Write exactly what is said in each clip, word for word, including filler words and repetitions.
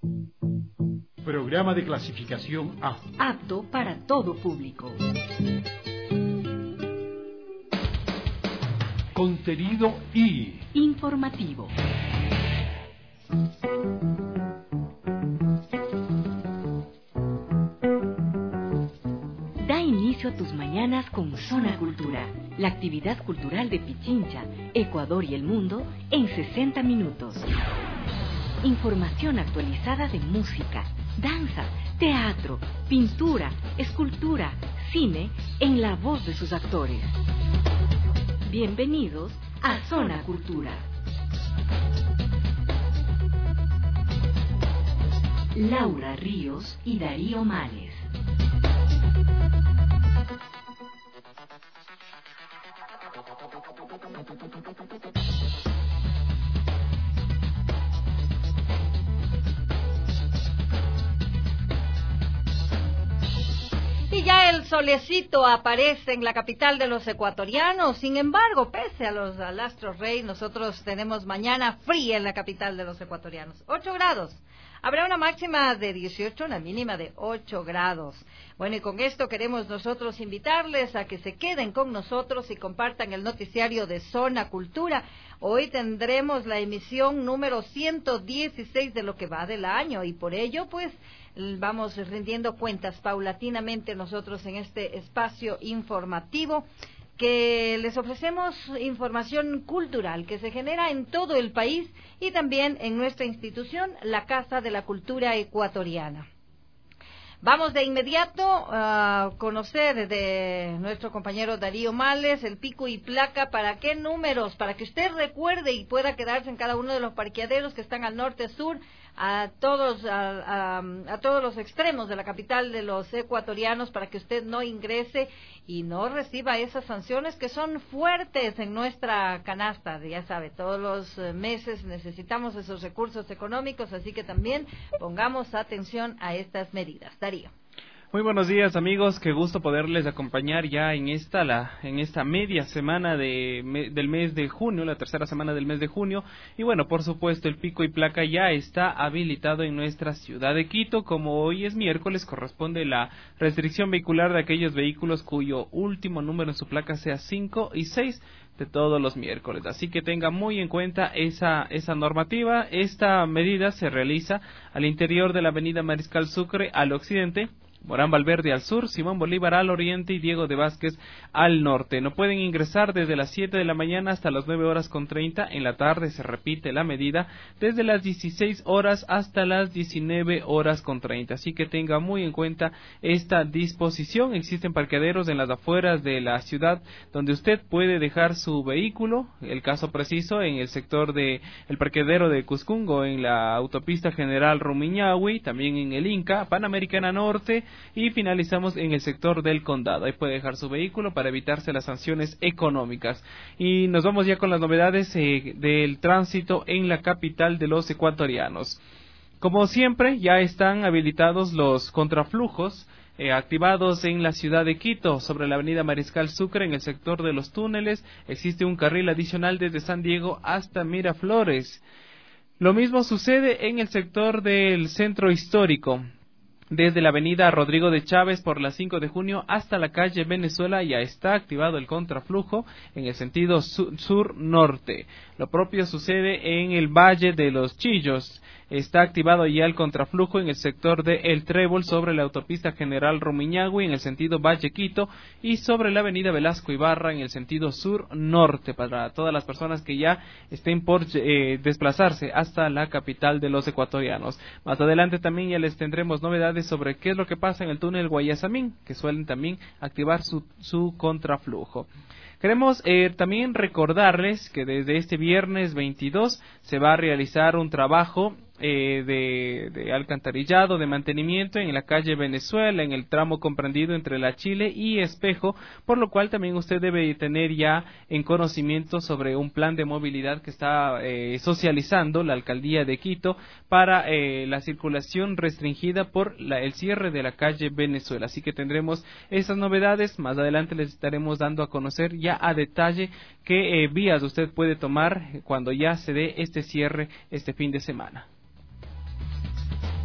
Programa de clasificación A. Apto para todo público. Contenido I. Informativo. Da inicio a tus mañanas con Zona Cultura, la actividad cultural de Pichincha, Ecuador y el mundo en sesenta minutos. Información actualizada de música, danza, teatro, pintura, escultura, cine, en la voz de sus actores. Bienvenidos a Zona Cultura. Laura Ríos y Darío Males. Y ya el solecito aparece en la capital de los ecuatorianos. Sin embargo, pese a los al astro rey, nosotros tenemos mañana fría en la capital de los ecuatorianos. ocho grados. Habrá una máxima de dieciocho, una mínima de ocho grados. Bueno, y con esto queremos nosotros invitarles a que se queden con nosotros y compartan el noticiario de Zona Cultura. Hoy tendremos la emisión número ciento dieciséis de lo que va del año y por ello, pues, vamos rindiendo cuentas paulatinamente nosotros en este espacio informativo que les ofrecemos información cultural que se genera en todo el país y también en nuestra institución, la Casa de la Cultura Ecuatoriana. Vamos de inmediato a conocer de nuestro compañero Darío Males el pico y placa, para qué números, para que usted recuerde y pueda quedarse en cada uno de los parqueaderos que están al norte, sur, a todos a, a, a todos los extremos de la capital de los ecuatorianos, para que usted no ingrese y no reciba esas sanciones que son fuertes en nuestra canasta. Ya sabe, todos los meses necesitamos esos recursos económicos, así que también pongamos atención a estas medidas. Darío. Muy buenos días, amigos, qué gusto poderles acompañar ya en esta la en esta media semana de me, del mes de junio, la tercera semana del mes de junio. Y bueno, por supuesto, el pico y placa ya está habilitado en nuestra ciudad de Quito. Como hoy es miércoles, corresponde la restricción vehicular de aquellos vehículos cuyo último número en su placa sea cinco y seis de todos los miércoles. Así que tenga muy en cuenta esa esa normativa. Esta medida se realiza al interior de la avenida Mariscal Sucre al occidente, Morán Valverde al sur, Simón Bolívar al oriente y Diego de Vázquez al norte. No pueden ingresar desde las siete de la mañana hasta las nueve horas con treinta. En la tarde se repite la medida desde las dieciséis horas hasta las diecinueve horas con treinta. Así que tenga muy en cuenta esta disposición. Existen parqueaderos en las afueras de la ciudad donde usted puede dejar su vehículo. El caso preciso en el sector de el parqueadero de Cuscungo, en la autopista General Rumiñahui, también en el Inca, Panamericana Norte, y finalizamos en el sector del Condado. Ahí puede dejar su vehículo para evitarse las sanciones económicas. Y nos vamos ya con las novedades eh, del tránsito en la capital de los ecuatorianos. Como siempre, ya están habilitados los contraflujos eh, activados en la ciudad de Quito. Sobre la avenida Mariscal Sucre, en el sector de los túneles, existe un carril adicional desde San Diego hasta Miraflores. Lo mismo sucede en el sector del centro histórico. Desde la avenida Rodrigo de Chávez por la cinco de junio hasta la calle Venezuela ya está activado el contraflujo en el sentido sur-norte. Lo propio sucede en el Valle de los Chillos. Está activado ya el contraflujo en el sector de El Trébol sobre la autopista General Rumiñahui en el sentido Valle-Quito y sobre la avenida Velasco Ibarra en el sentido sur-norte para todas las personas que ya estén por eh, desplazarse hasta la capital de los ecuatorianos. Más adelante también ya les tendremos novedades sobre qué es lo que pasa en el túnel Guayasamín, que suelen también activar su, su contraflujo. Queremos eh, también recordarles que desde este viernes veintidós se va a realizar un trabajo eh, de, de alcantarillado, de mantenimiento en la calle Venezuela, en el tramo comprendido entre La Chile y Espejo, por lo cual también usted debe tener ya en conocimiento sobre un plan de movilidad que está eh, socializando la Alcaldía de Quito para eh, la circulación restringida por la, el cierre de la calle Venezuela. Así que tendremos esas novedades, más adelante les estaremos dando a conocer ya a detalle qué eh, vías usted puede tomar cuando ya se dé este cierre este fin de semana.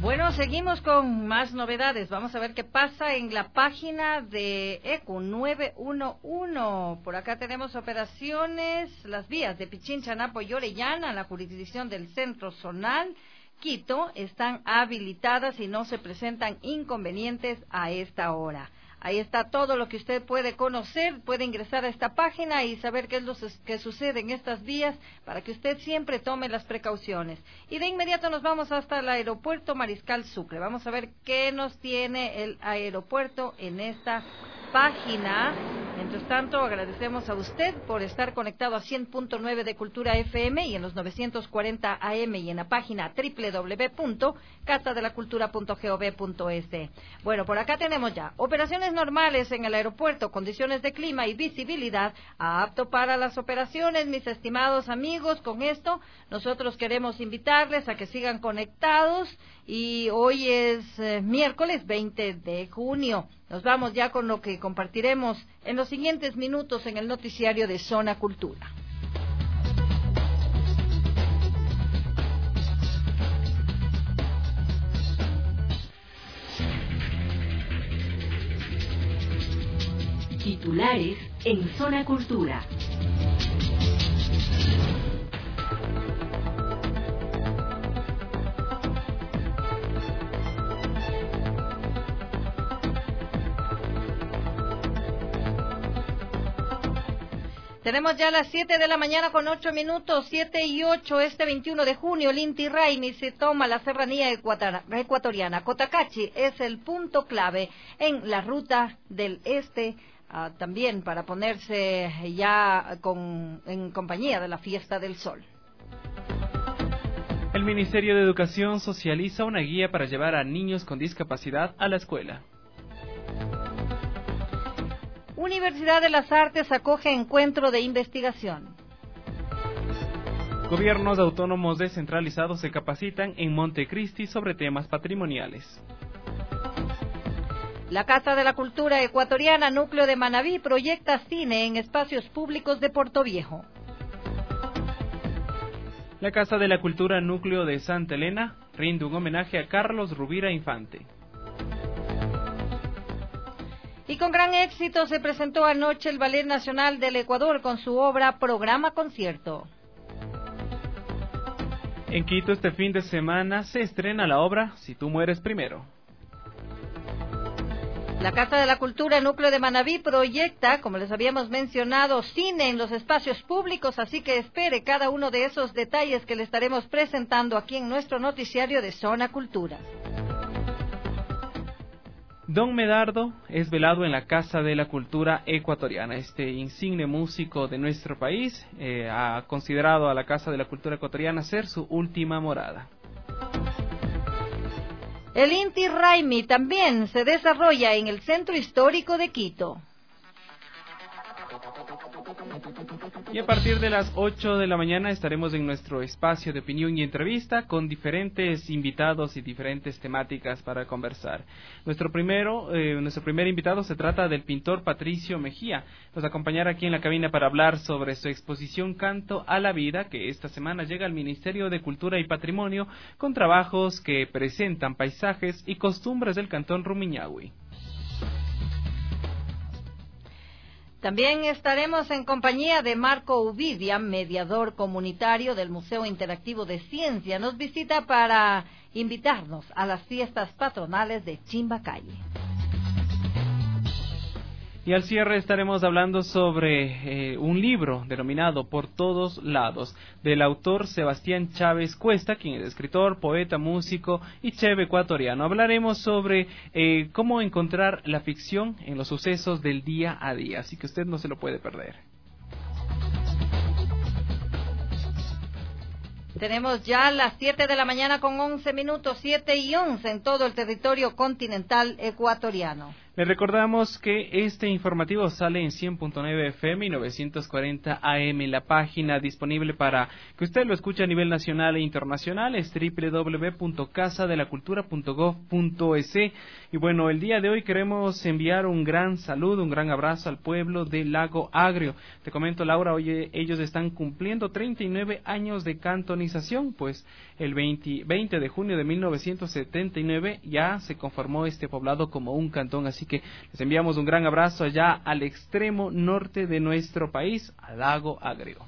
Bueno, seguimos con más novedades. Vamos a ver qué pasa en la página de E C U nueve uno uno. Por acá tenemos operaciones, las vías de Pichincha, Napo y Orellana, la jurisdicción del Centro Zonal Quito, están habilitadas y no se presentan inconvenientes a esta hora. Ahí está todo lo que usted puede conocer, puede ingresar a esta página y saber qué es lo que sucede en estas vías para que usted siempre tome las precauciones. Y de inmediato nos vamos hasta el aeropuerto Mariscal Sucre. Vamos a ver qué nos tiene el aeropuerto en esta página. Mientras tanto, agradecemos a usted por estar conectado a cien punto nueve de Cultura F M y en los novecientos cuarenta A M y en la página doble u doble u doble u punto casa de la cultura punto gov punto es. Bueno, por acá tenemos ya operaciones normales en el aeropuerto, condiciones de clima y visibilidad apto para las operaciones. Mis estimados amigos, con esto nosotros queremos invitarles a que sigan conectados y hoy es eh, miércoles veinte de junio. Nos vamos ya con lo que compartiremos en los siguientes minutos en el noticiario de Zona Cultura. Titulares en Zona Cultura. Tenemos ya las siete de la mañana con ocho minutos, siete y ocho, este veintiuno de junio, el Inti Raymi se toma la serranía ecuatoriana. Cotacachi es el punto clave en la ruta del este, uh, también para ponerse ya con, en compañía de la Fiesta del Sol. El Ministerio de Educación socializa una guía para llevar a niños con discapacidad a la escuela. Universidad de las Artes acoge encuentro de investigación. Gobiernos autónomos descentralizados se capacitan en Montecristi sobre temas patrimoniales. La Casa de la Cultura Ecuatoriana, núcleo de Manabí, proyecta cine en espacios públicos de Portoviejo. La Casa de la Cultura Núcleo de Santa Elena rinde un homenaje a Carlos Rubira Infante. Y con gran éxito se presentó anoche el Ballet Nacional del Ecuador con su obra Programa Concierto. En Quito este fin de semana se estrena la obra Si tú mueres primero. La Casa de la Cultura Núcleo de Manabí proyecta, como les habíamos mencionado, cine en los espacios públicos, así que espere cada uno de esos detalles que le estaremos presentando aquí en nuestro noticiario de Zona Cultura. Don Medardo es velado en la Casa de la Cultura Ecuatoriana. Este insigne músico de nuestro país eh, ha considerado a la Casa de la Cultura Ecuatoriana ser su última morada. El Inti Raymi también se desarrolla en el Centro Histórico de Quito. Y a partir de las ocho de la mañana estaremos en nuestro espacio de opinión y entrevista con diferentes invitados y diferentes temáticas para conversar. Nuestro primero, eh, nuestro primer invitado se trata del pintor Patricio Mejía. Nos acompañará aquí en la cabina para hablar sobre su exposición Canto a la Vida, que esta semana llega al Ministerio de Cultura y Patrimonio con trabajos que presentan paisajes y costumbres del Cantón Rumiñahui. También estaremos en compañía de Marco Uvidia, mediador comunitario del Museo Interactivo de Ciencia. Nos visita para invitarnos a las fiestas patronales de Chimbacalle. Y al cierre estaremos hablando sobre eh, un libro denominado Por Todos Lados, del autor Sebastián Chávez Cuesta, quien es escritor, poeta, músico y chef ecuatoriano. Hablaremos sobre eh, cómo encontrar la ficción en los sucesos del día a día, así que usted no se lo puede perder. Tenemos ya las siete de la mañana con once minutos, siete y once en todo el territorio continental ecuatoriano. Les recordamos que este informativo sale en cien punto nueve F M y novecientos cuarenta A M. La página disponible para que usted lo escuche a nivel nacional e internacional es doble u doble u doble u punto casa de la cultura punto gov punto es. Y bueno, el día de hoy queremos enviar un gran saludo, un gran abrazo al pueblo de Lago Agrio. Te comento, Laura, hoy ellos están cumpliendo treinta y nueve años de cantonización, pues el veinte, veinte de junio de mil novecientos setenta y nueve ya se conformó este poblado como un cantón, así que les enviamos un gran abrazo allá al extremo norte de nuestro país, a Lago Agrio.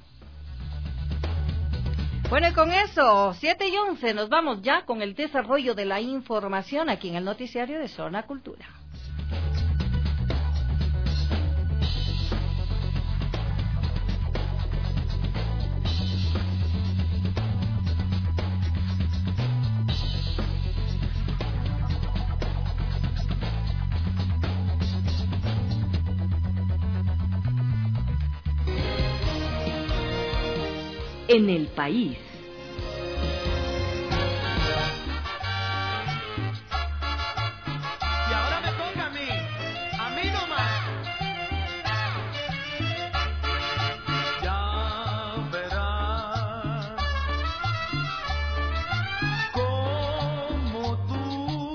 Bueno, y con eso, siete y once, nos vamos ya con el desarrollo de la información aquí en el noticiario de Zona Cultura. En el país. Y ahora me toca a mí, a mí nomás. Ya verás como tú.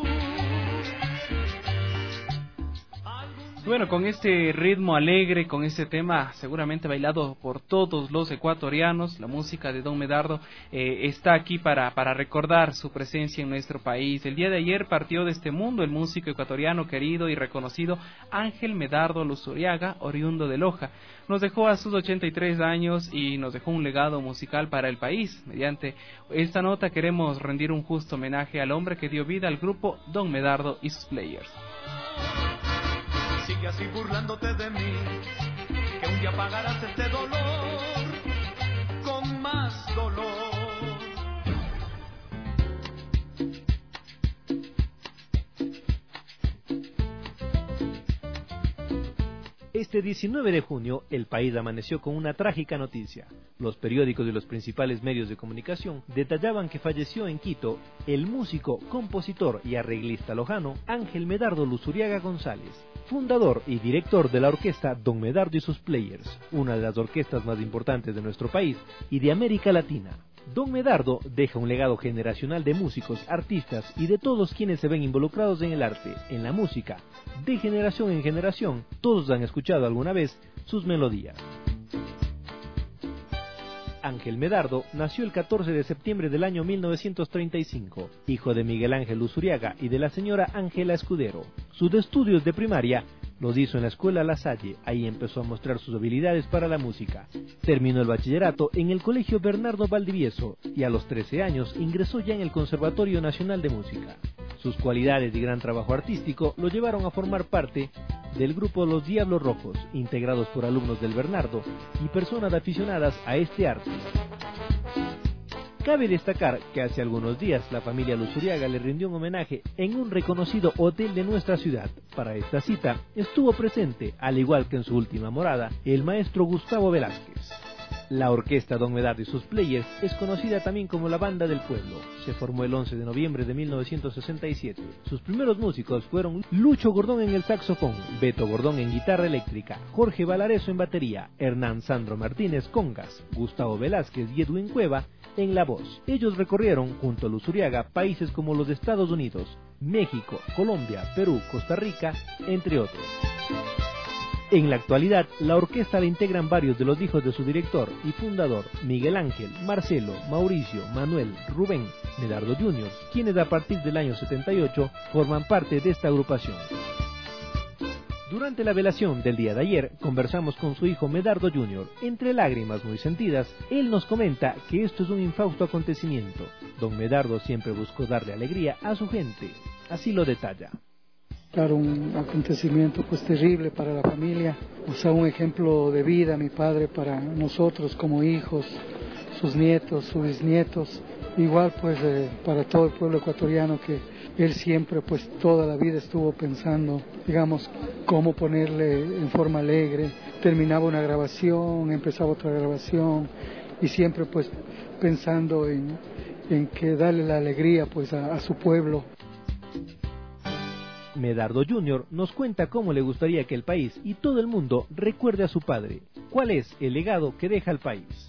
Bueno, con este ritmo alegre, con este tema seguramente bailado por todos los ecuatorianos, la música de Don Medardo eh, está aquí para, para recordar su presencia en nuestro país. El día de ayer partió de este mundo el músico ecuatoriano querido y reconocido Ángel Medardo Luzuriaga, oriundo de Loja. Nos dejó a sus ochenta y tres años y nos dejó un legado musical para el país. Mediante esta nota queremos rendir un justo homenaje al hombre que dio vida al grupo Don Medardo y sus Players. Sigue así burlándote de mí, que un día pagarás este dolor con más dolor. Este diecinueve de junio, el país amaneció con una trágica noticia. Los periódicos y los principales medios de comunicación detallaban que falleció en Quito el músico, compositor y arreglista lojano Ángel Medardo Luzuriaga González, fundador y director de la orquesta Don Medardo y sus Players, una de las orquestas más importantes de nuestro país y de América Latina. Don Medardo deja un legado generacional de músicos, artistas y de todos quienes se ven involucrados en el arte, en la música. De generación en generación, todos han escuchado alguna vez sus melodías. Ángel Medardo nació el catorce de septiembre del año mil novecientos treinta y cinco, hijo de Miguel Ángel Luzuriaga y de la señora Ángela Escudero. Sus estudios de primaria los hizo en la escuela La Salle, ahí empezó a mostrar sus habilidades para la música. Terminó el bachillerato en el colegio Bernardo Valdivieso y a los trece años ingresó ya en el Conservatorio Nacional de Música. Sus cualidades y gran trabajo artístico lo llevaron a formar parte del grupo Los Diablos Rojos, integrados por alumnos del Bernardo y personas aficionadas a este arte. Cabe destacar que hace algunos días la familia Luzuriaga le rindió un homenaje en un reconocido hotel de nuestra ciudad. Para esta cita estuvo presente, al igual que en su última morada, el maestro Gustavo Velázquez. La orquesta Don Medardo y sus Players es conocida también como la Banda del Pueblo. Se formó el once de noviembre de mil novecientos sesenta y siete. Sus primeros músicos fueron Lucho Gordón en el saxofón, Beto Gordón en guitarra eléctrica, Jorge Valareso en batería, Hernán Sandro Martínez congas, Gustavo Velázquez y Edwin Cueva en la voz. Ellos recorrieron, junto a Luzuriaga, países como los Estados Unidos, México, Colombia, Perú, Costa Rica, entre otros. En la actualidad, la orquesta la integran varios de los hijos de su director y fundador, Miguel Ángel, Marcelo, Mauricio, Manuel, Rubén, Medardo junior, quienes a partir del año setenta y ocho forman parte de esta agrupación. Durante la velación del día de ayer, conversamos con su hijo Medardo junior Entre lágrimas muy sentidas, él nos comenta que esto es un infausto acontecimiento. Don Medardo siempre buscó darle alegría a su gente. Así lo detalla. Claro, un acontecimiento pues terrible para la familia, o sea, un ejemplo de vida, mi padre, para nosotros como hijos, sus nietos, sus bisnietos, igual pues eh, para todo el pueblo ecuatoriano, que él siempre pues toda la vida estuvo pensando, digamos, cómo ponerle en forma alegre. Terminaba una grabación, empezaba otra grabación y siempre pues pensando en, en que darle la alegría pues a, a su pueblo. Medardo junior nos cuenta cómo le gustaría que el país y todo el mundo recuerde a su padre. ¿Cuál es el legado que deja al país?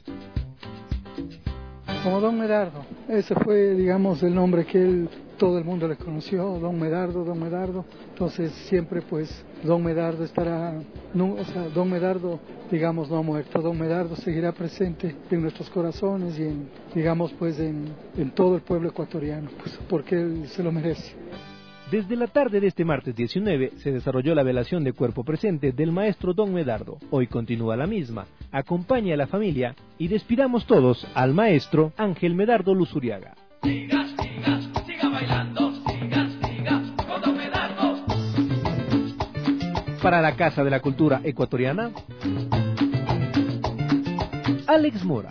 Como Don Medardo, ese fue, digamos, el nombre que él, todo el mundo le conoció, Don Medardo, Don Medardo. Entonces siempre pues Don Medardo estará, no, o sea, Don Medardo, digamos, no ha muerto. Don Medardo seguirá presente en nuestros corazones y en, digamos, pues en, en todo el pueblo ecuatoriano, pues porque él se lo merece. Desde la tarde de este martes diecinueve se desarrolló la velación de cuerpo presente del maestro Don Medardo. Hoy continúa la misma. Acompaña a la familia y despidamos todos al maestro Ángel Medardo Luzuriaga. Siga, siga, siga bailando, siga, siga, con Don Medardo. Para la Casa de la Cultura Ecuatoriana, Alex Mora.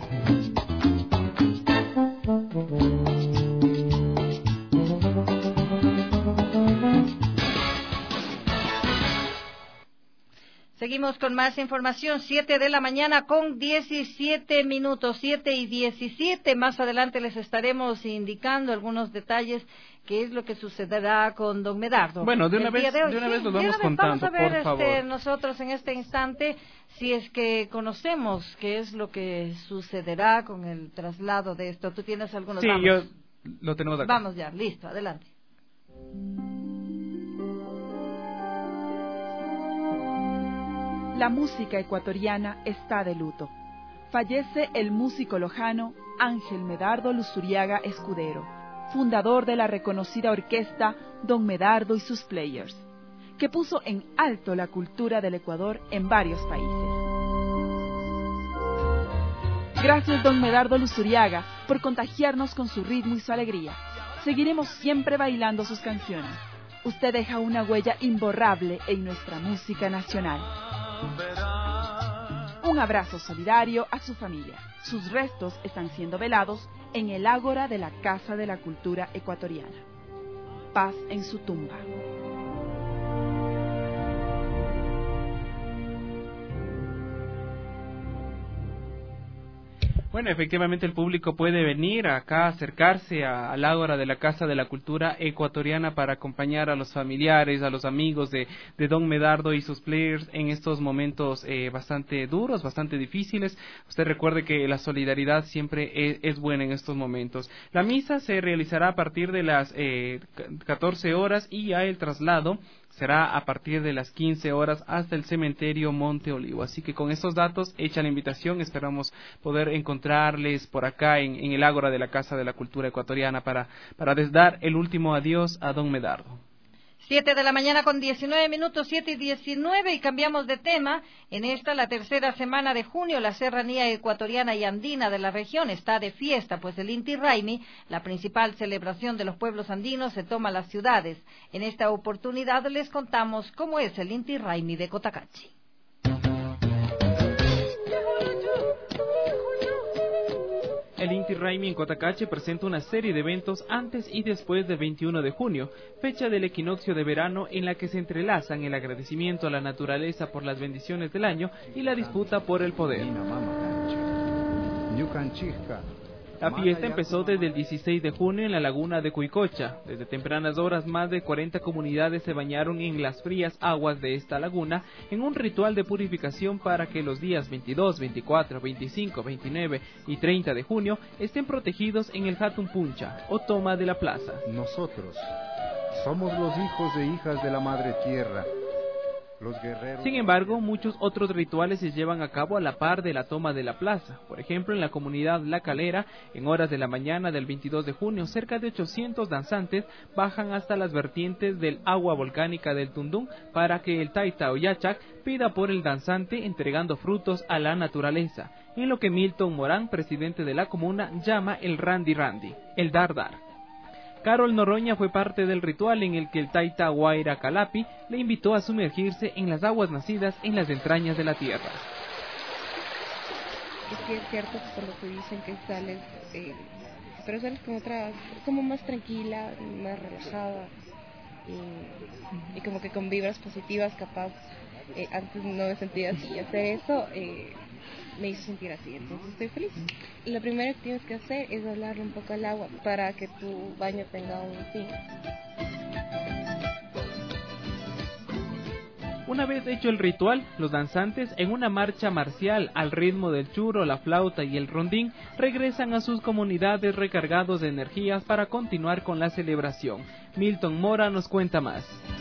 Seguimos con más información, siete de la mañana con diecisiete minutos, siete y diecisiete. Más adelante les estaremos indicando algunos detalles, qué es lo que sucederá con Don Medardo. Bueno, de una, vez, de, de una sí, vez nos de vamos vez contando, vamos a ver, por favor. Este, nosotros en este instante, si es que conocemos qué es lo que sucederá con el traslado de esto. ¿Tú tienes algunos? Sí, vamos. yo lo tenemos acá. Vamos ya, listo, adelante. La música ecuatoriana está de luto. Fallece el músico lojano Ángel Medardo Luzuriaga Escudero, fundador de la reconocida orquesta Don Medardo y sus Players, que puso en alto la cultura del Ecuador en varios países. Gracias, Don Medardo Luzuriaga, por contagiarnos con su ritmo y su alegría. Seguiremos siempre bailando sus canciones. Usted deja una huella imborrable en nuestra música nacional. Un abrazo solidario a su familia. Sus restos están siendo velados en el ágora de la Casa de la Cultura Ecuatoriana. Paz en su tumba. Bueno, efectivamente el público puede venir acá, acercarse a, al ágora de la Casa de la Cultura Ecuatoriana para acompañar a los familiares, a los amigos de, de Don Medardo y sus Players en estos momentos eh, bastante duros, bastante difíciles. Usted recuerde que la solidaridad siempre es, es buena en estos momentos. La misa se realizará a partir de las eh, catorce horas y ya el traslado será a partir de las quince horas hasta el cementerio Monte Olivo. Así que con estos datos, hecha la invitación, esperamos poder encontrarles por acá en, en el ágora de la Casa de la Cultura Ecuatoriana para, para dar el último adiós a Don Medardo. Siete de la mañana con diecinueve minutos, siete y diecinueve, y cambiamos de tema. En esta, la tercera semana de junio, la serranía ecuatoriana y andina de la región está de fiesta, pues el Inti Raymi, la principal celebración de los pueblos andinos, se toma las ciudades. En esta oportunidad les contamos cómo es el Inti Raymi de Cotacachi. El Inti Raymi en Cotacachi presenta una serie de eventos antes y después del veintiuno de junio, fecha del equinoccio de verano en la que se entrelazan el agradecimiento a la naturaleza por las bendiciones del año y la disputa por el poder. La fiesta empezó desde el dieciséis de junio en la laguna de Cuicocha. Desde tempranas horas, más de cuarenta comunidades se bañaron en las frías aguas de esta laguna en un ritual de purificación para que los días veintidós, veinticuatro, veinticinco, veintinueve y treinta de junio estén protegidos en el Hatun Puncha, o toma de la plaza. Nosotros somos los hijos e hijas de la Madre Tierra. Los guerreros... Sin embargo, muchos otros rituales se llevan a cabo a la par de la toma de la plaza. Por ejemplo, en la comunidad La Calera, en horas de la mañana del veintidós de junio, cerca de ochocientos danzantes bajan hasta las vertientes del agua volcánica del Tundún para que el Taita o Yachak pida por el danzante entregando frutos a la naturaleza, en lo que Milton Morán, presidente de la comuna, llama el Randy Randy, el Dar Dar. Carol Noroña fue parte del ritual en el que el Taita Huayra Calapi le invitó a sumergirse en las aguas nacidas en las entrañas de la tierra. Es que es cierto por lo que dicen que sales, eh, pero sales con otra, como más tranquila, más relajada y, y como que con vibras positivas, capaz. Eh, antes no me sentía así, y hacer eso eh, me hizo sentir así, entonces estoy feliz. Lo primero que tienes que hacer es hablarle un poco al agua para que tu baño tenga un fin. Una vez hecho el ritual, los danzantes, en una marcha marcial al ritmo del churo, la flauta y el rondín, regresan a sus comunidades recargados de energías para continuar con la celebración. Milton Mora nos cuenta más.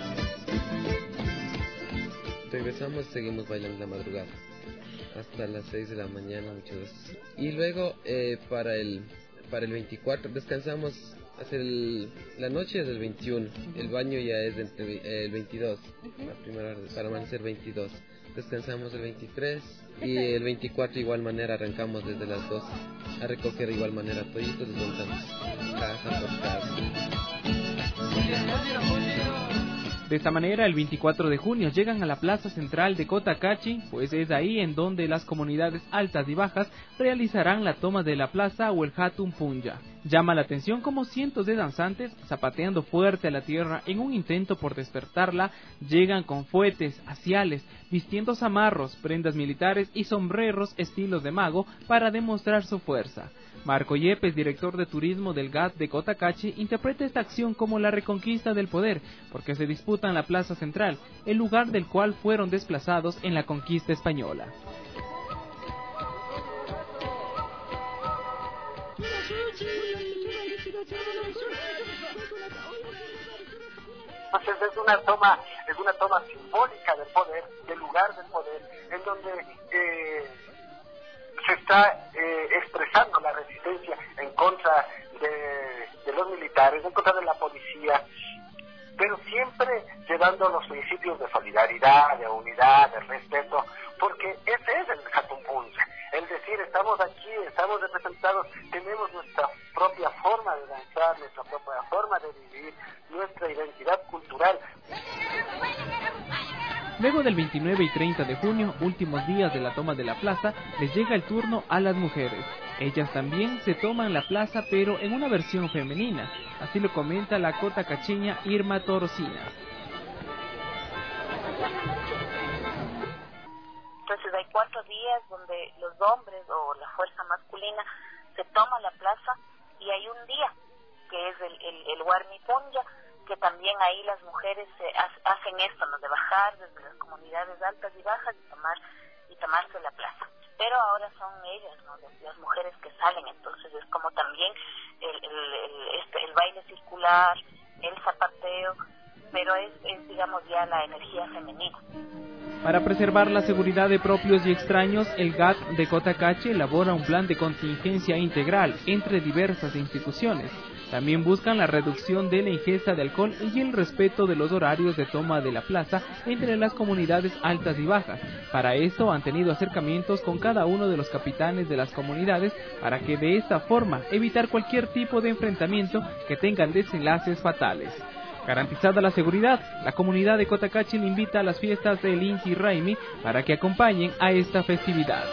Regresamos, seguimos bailando la madrugada hasta las seis de la mañana muchas veces. Y luego eh, para el para el veinticuatro descansamos. Hacer el, la noche es el veintiuno, el baño ya es entre, eh, el veintidós, la primera hora para amanecer veintidós. Descansamos el veintitrés y el veinticuatro de igual manera arrancamos desde las dos a recoger de igual manera toditos, les montamos casa por casa. De esta manera, el veinticuatro de junio llegan a la plaza central de Cotacachi, pues es ahí en donde las comunidades altas y bajas realizarán la toma de la plaza o el Hatun Punya. Llama la atención como cientos de danzantes, zapateando fuerte a la tierra en un intento por despertarla, llegan con fuetes, haciales, vistiendo zamarros, prendas militares y sombreros estilos de mago para demostrar su fuerza. Marco Yepes, director de turismo del G A T de Cotacachi, interpreta esta acción como la reconquista del poder, porque se disputa en la plaza central, el lugar del cual fueron desplazados en la conquista española. Entonces es una toma, es una toma simbólica del poder, del lugar del poder, en donde eh, se está eh, expresando la resistencia en contra de, de los militares, en contra de la policía, pero siempre llevando los principios de solidaridad, de unidad, de respeto, porque ese es el Hatun Punya, el decir estamos aquí, estamos representados, tenemos nuestra propia forma de danzar, nuestra propia forma de vivir, nuestra identidad cultural. Luego del veintinueve y treinta de junio, últimos días de la toma de la plaza, les llega el turno a las mujeres. Ellas también se toman la plaza, pero en una versión femenina. Así lo comenta la cotacacheña Irma Torocina. Entonces hay cuatro días donde los hombres o la fuerza masculina se toman la plaza y hay un día que es el, el, el Warmi Punya, que también ahí las mujeres eh, hacen esto, ¿no? De bajar desde las comunidades altas y bajas y tomar y tomarse la plaza. Pero ahora son ellas, ¿no? Las mujeres que salen, entonces es como también el, el, el, este, el baile circular, el zapateo, pero es, es digamos ya la energía femenina. Para preservar la seguridad de propios y extraños, el G A T de Cotacachi elabora un plan de contingencia integral entre diversas instituciones. También buscan la reducción de la ingesta de alcohol y el respeto de los horarios de toma de la plaza entre las comunidades altas y bajas. Para esto han tenido acercamientos con cada uno de los capitanes de las comunidades para que de esta forma evitar cualquier tipo de enfrentamiento que tengan desenlaces fatales. Garantizada la seguridad, la comunidad de Cotacachi le invita a las fiestas del Inti Raymi para que acompañen a esta festividad.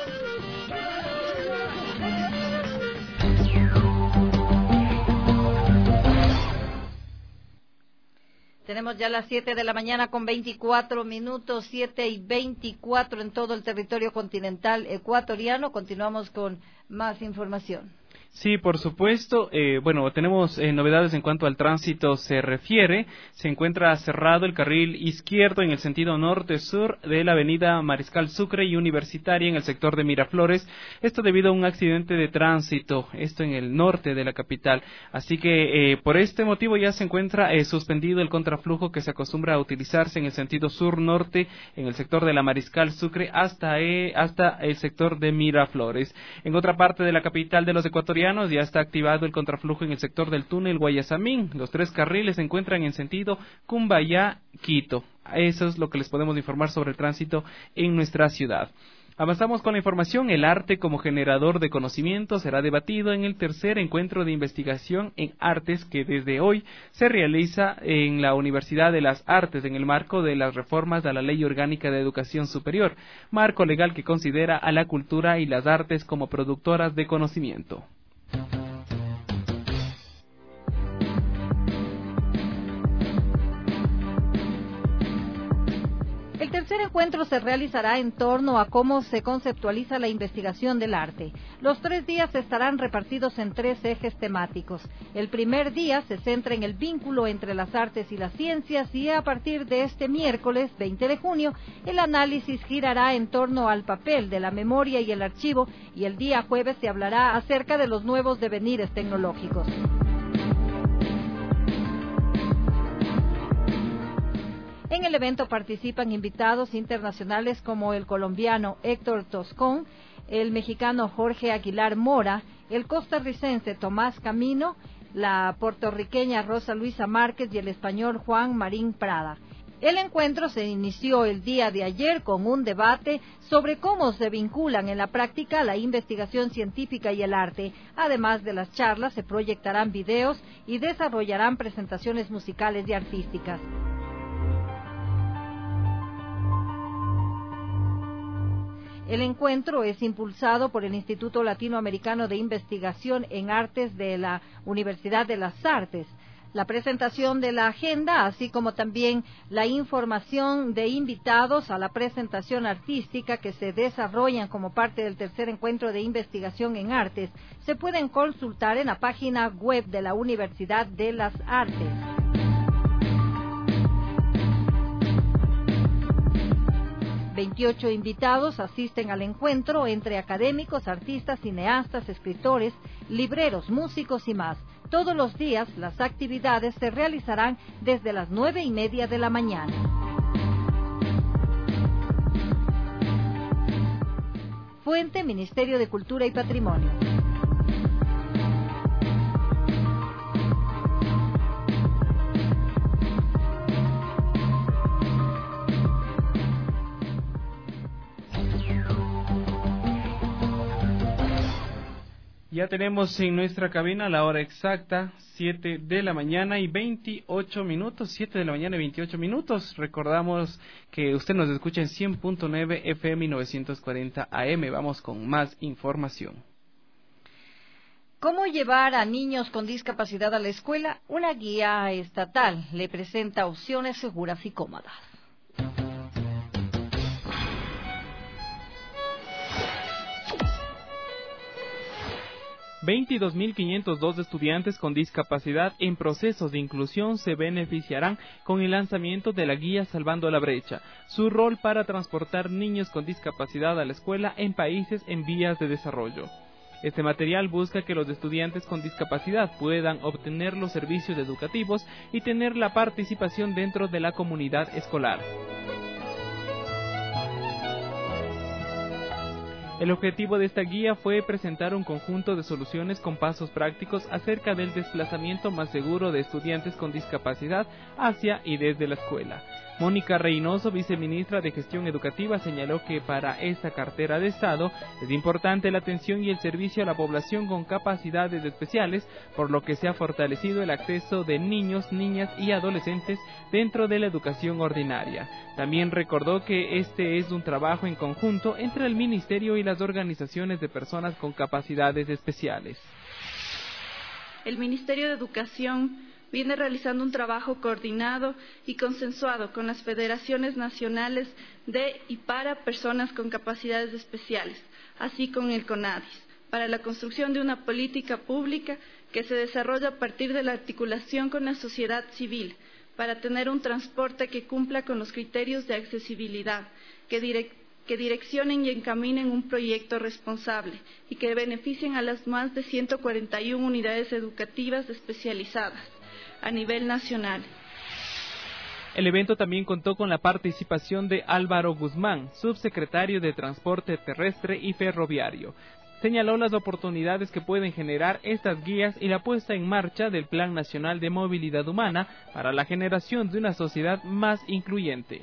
Tenemos ya las siete de la mañana con veinticuatro minutos, siete y veinticuatro en todo el territorio continental ecuatoriano. Continuamos con más información. Sí, por supuesto. Eh, bueno, tenemos eh, novedades en cuanto al tránsito se refiere. Se encuentra cerrado el carril izquierdo en el sentido norte-sur de la avenida Mariscal Sucre y Universitaria en el sector de Miraflores. Esto debido a un accidente de tránsito, esto en el norte de la capital. Así que eh, por este motivo ya se encuentra eh, suspendido el contraflujo que se acostumbra a utilizarse en el sentido sur-norte en el sector de la Mariscal Sucre hasta, eh, hasta el sector de Miraflores. En otra parte de la capital de los ecuatorianos ya está activado el contraflujo en el sector del túnel Guayasamín. Los tres carriles se encuentran en sentido Cumbayá-Quito. Eso es lo que les podemos informar sobre el tránsito en nuestra ciudad. Avanzamos con la información. El arte como generador de conocimiento será debatido en el tercer encuentro de investigación en artes que desde hoy se realiza en la Universidad de las Artes en el marco de las reformas a la Ley Orgánica de Educación Superior, marco legal que considera a la cultura y las artes como productoras de conocimiento. El tercer encuentro se realizará en torno a cómo se conceptualiza la investigación del arte. Los tres días estarán repartidos en tres ejes temáticos. El primer día se centra en el vínculo entre las artes y las ciencias y a partir de este miércoles veinte de junio el análisis girará en torno al papel de la memoria y el archivo, y el día jueves se hablará acerca de los nuevos devenires tecnológicos. En el evento participan invitados internacionales como el colombiano Héctor Toscón, el mexicano Jorge Aguilar Mora, el costarricense Tomás Camino, la puertorriqueña Rosa Luisa Márquez y el español Juan Marín Prada. El encuentro se inició el día de ayer con un debate sobre cómo se vinculan en la práctica la investigación científica y el arte. Además de las charlas, se proyectarán videos y desarrollarán presentaciones musicales y artísticas. El encuentro es impulsado por el Instituto Latinoamericano de Investigación en Artes de la Universidad de las Artes. La presentación de la agenda, así como también la información de invitados a la presentación artística que se desarrollan como parte del tercer encuentro de investigación en artes, se pueden consultar en la página web de la Universidad de las Artes. veintiocho invitados asisten al encuentro entre académicos, artistas, cineastas, escritores, libreros, músicos y más. Todos los días las actividades se realizarán desde las nueve y media de la mañana. Fuente: Ministerio de Cultura y Patrimonio. Ya tenemos en nuestra cabina la hora exacta, siete de la mañana y veintiocho minutos, siete de la mañana y veintiocho minutos. Recordamos que usted nos escucha en cien punto nueve F M y novecientos cuarenta A M. Vamos con más información. ¿Cómo llevar a niños con discapacidad a la escuela? Una guía estatal le presenta opciones seguras y cómodas. veintidós mil quinientos dos estudiantes con discapacidad en procesos de inclusión se beneficiarán con el lanzamiento de la guía Salvando la Brecha, su rol para transportar niños con discapacidad a la escuela en países en vías de desarrollo. Este material busca que los estudiantes con discapacidad puedan obtener los servicios educativos y tener la participación dentro de la comunidad escolar. El objetivo de esta guía fue presentar un conjunto de soluciones con pasos prácticos acerca del desplazamiento más seguro de estudiantes con discapacidad hacia y desde la escuela. Mónica Reynoso, viceministra de Gestión Educativa, señaló que para esta cartera de Estado es importante la atención y el servicio a la población con capacidades especiales, por lo que se ha fortalecido el acceso de niños, niñas y adolescentes dentro de la educación ordinaria. También recordó que este es un trabajo en conjunto entre el Ministerio y las organizaciones de personas con capacidades especiales. El Ministerio de Educación viene realizando un trabajo coordinado y consensuado con las federaciones nacionales de y para personas con capacidades especiales, así como el CONADIS, para la construcción de una política pública que se desarrolla a partir de la articulación con la sociedad civil, para tener un transporte que cumpla con los criterios de accesibilidad, que, direc- que direccionen y encaminen un proyecto responsable y que beneficien a las más de ciento cuarenta y una unidades educativas especializadas a nivel nacional. El evento también contó con la participación de Álvaro Guzmán, subsecretario de Transporte Terrestre y Ferroviario. Señaló las oportunidades que pueden generar estas guías y la puesta en marcha del Plan Nacional de Movilidad Humana para la generación de una sociedad más incluyente.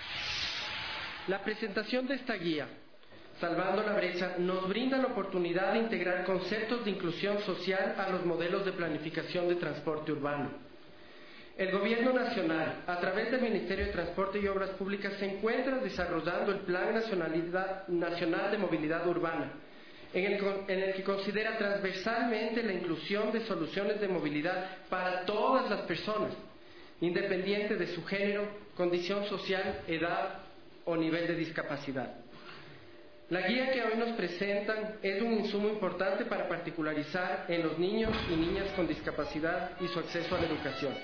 La presentación de esta guía, Salvando la Brecha, nos brinda la oportunidad de integrar conceptos de inclusión social a los modelos de planificación de transporte urbano. El Gobierno Nacional, a través del Ministerio de Transporte y Obras Públicas, se encuentra desarrollando el Plan Nacional de Movilidad Urbana, en el, en el que considera transversalmente la inclusión de soluciones de movilidad para todas las personas, independiente de su género, condición social, edad o nivel de discapacidad. La guía que hoy nos presentan es un insumo importante para particularizar en los niños y niñas con discapacidad y su acceso a la educación.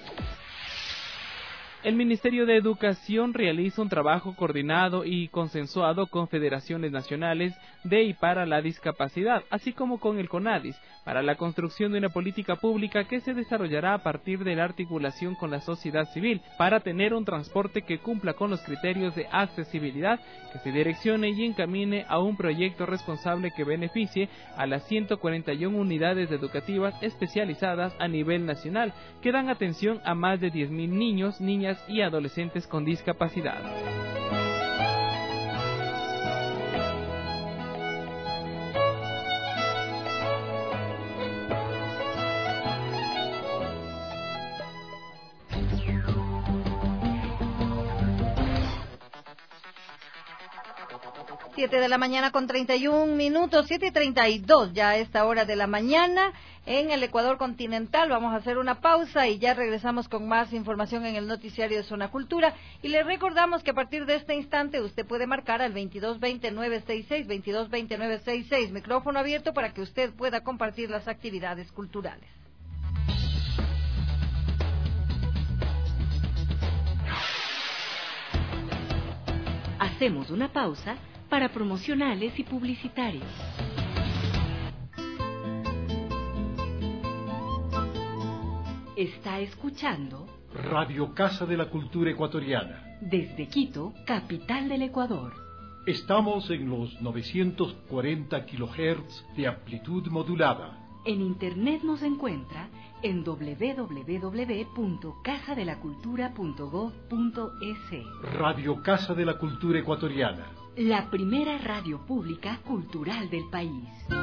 El Ministerio de Educación realiza un trabajo coordinado y consensuado con federaciones nacionales de y para la discapacidad, así como con el CONADIS, para la construcción de una política pública que se desarrollará a partir de la articulación con la sociedad civil, para tener un transporte que cumpla con los criterios de accesibilidad, que se direccione y encamine a un proyecto responsable que beneficie a las ciento cuarenta y una unidades educativas especializadas a nivel nacional, que dan atención a más de diez mil niños, niñas y adolescentes con discapacidad. Siete de la mañana con treinta y un minutos, siete y treinta y dos ya a esta hora de la mañana en el Ecuador continental. Vamos a hacer una pausa y ya regresamos con más información en el noticiario de Zona Cultura. Y les recordamos que a partir de este instante usted puede marcar al veintidós veinte nueve sesenta y seis, veintidós veinte nueve sesenta y seis, micrófono abierto para que usted pueda compartir las actividades culturales. Hacemos una pausa para promocionales y publicitarios. Está escuchando Radio Casa de la Cultura Ecuatoriana. Desde Quito, capital del Ecuador. Estamos en los novecientos cuarenta kilohertz de amplitud modulada. En internet nos encuentra en doble u doble u doble u punto casa de la cultura punto gob punto es. Radio Casa de la Cultura Ecuatoriana. La primera radio pública cultural del país.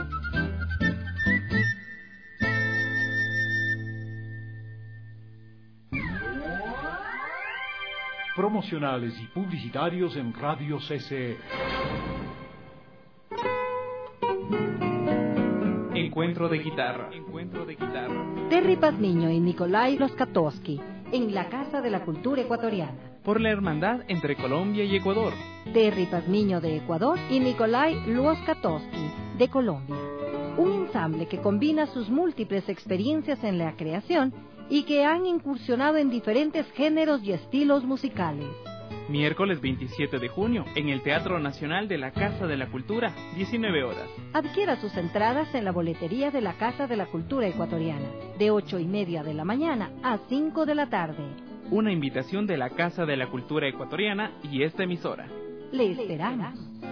Promocionales y publicitarios en Radio C C E. Encuentro de guitarra. Encuentro de guitarra. Terry Pazmiño y Nikolai Loskatowski en la Casa de la Cultura Ecuatoriana. Por la hermandad entre Colombia y Ecuador. Terry Pazmiño de Ecuador y Nikolai Loskatowski de Colombia. Un ensamble que combina sus múltiples experiencias en la creación y que han incursionado en diferentes géneros y estilos musicales. Miércoles veintisiete de junio, en el Teatro Nacional de la Casa de la Cultura, diecinueve horas. Adquiera sus entradas en la boletería de la Casa de la Cultura Ecuatoriana, de ocho y media de la mañana a cinco de la tarde. Una invitación de la Casa de la Cultura Ecuatoriana y esta emisora. Le esperamos.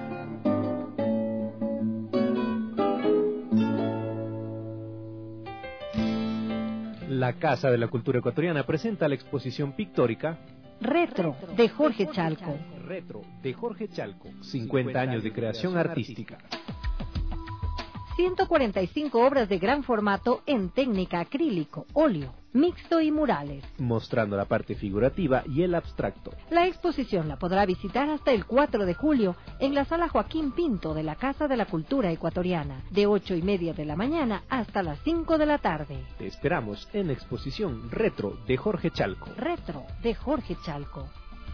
La Casa de la Cultura Ecuatoriana presenta la exposición pictórica Retro, de Jorge Chalco. Retro, de Jorge Chalco. cincuenta años de creación artística. ciento cuarenta y cinco obras de gran formato en técnica acrílico, óleo, mixto y murales, mostrando la parte figurativa y el abstracto. La exposición la podrá visitar hasta el cuatro de julio en la Sala Joaquín Pinto de la Casa de la Cultura Ecuatoriana, de ocho y media de la mañana hasta las cinco de la tarde. Te esperamos en la exposición Retro, de Jorge Chalco. Retro, de Jorge Chalco.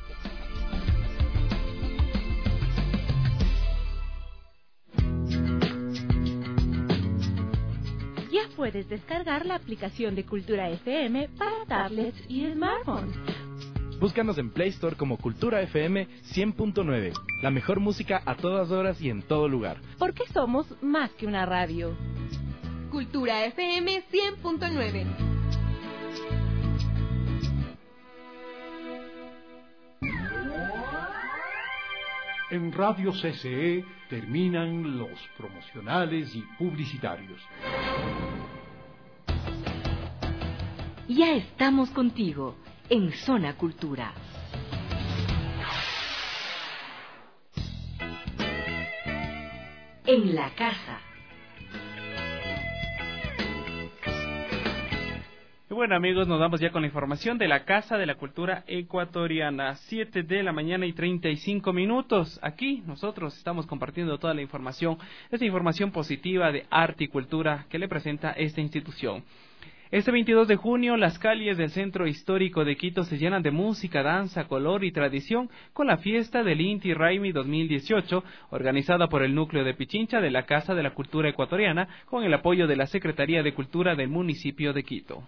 Ya puedes descargar la aplicación de Cultura F M para tablets y smartphones. Búscanos en Play Store como Cultura F M cien punto nueve. La mejor música a todas horas y en todo lugar. Porque somos más que una radio. Cultura F M cien punto nueve. En Radio C C E terminan los promocionales y publicitarios. Ya estamos contigo en Zona Cultura. En la casa. Y bueno, amigos, nos vamos ya con la información de la Casa de la Cultura Ecuatoriana. siete de la mañana y treinta y cinco minutos. Aquí nosotros estamos compartiendo toda la información, esta información positiva de arte y cultura que le presenta esta institución. Este veintidós de junio, las calles del centro histórico de Quito se llenan de música, danza, color y tradición con la fiesta del Inti Raymi dos mil dieciocho, organizada por el núcleo de Pichincha de la Casa de la Cultura Ecuatoriana, con el apoyo de la Secretaría de Cultura del municipio de Quito.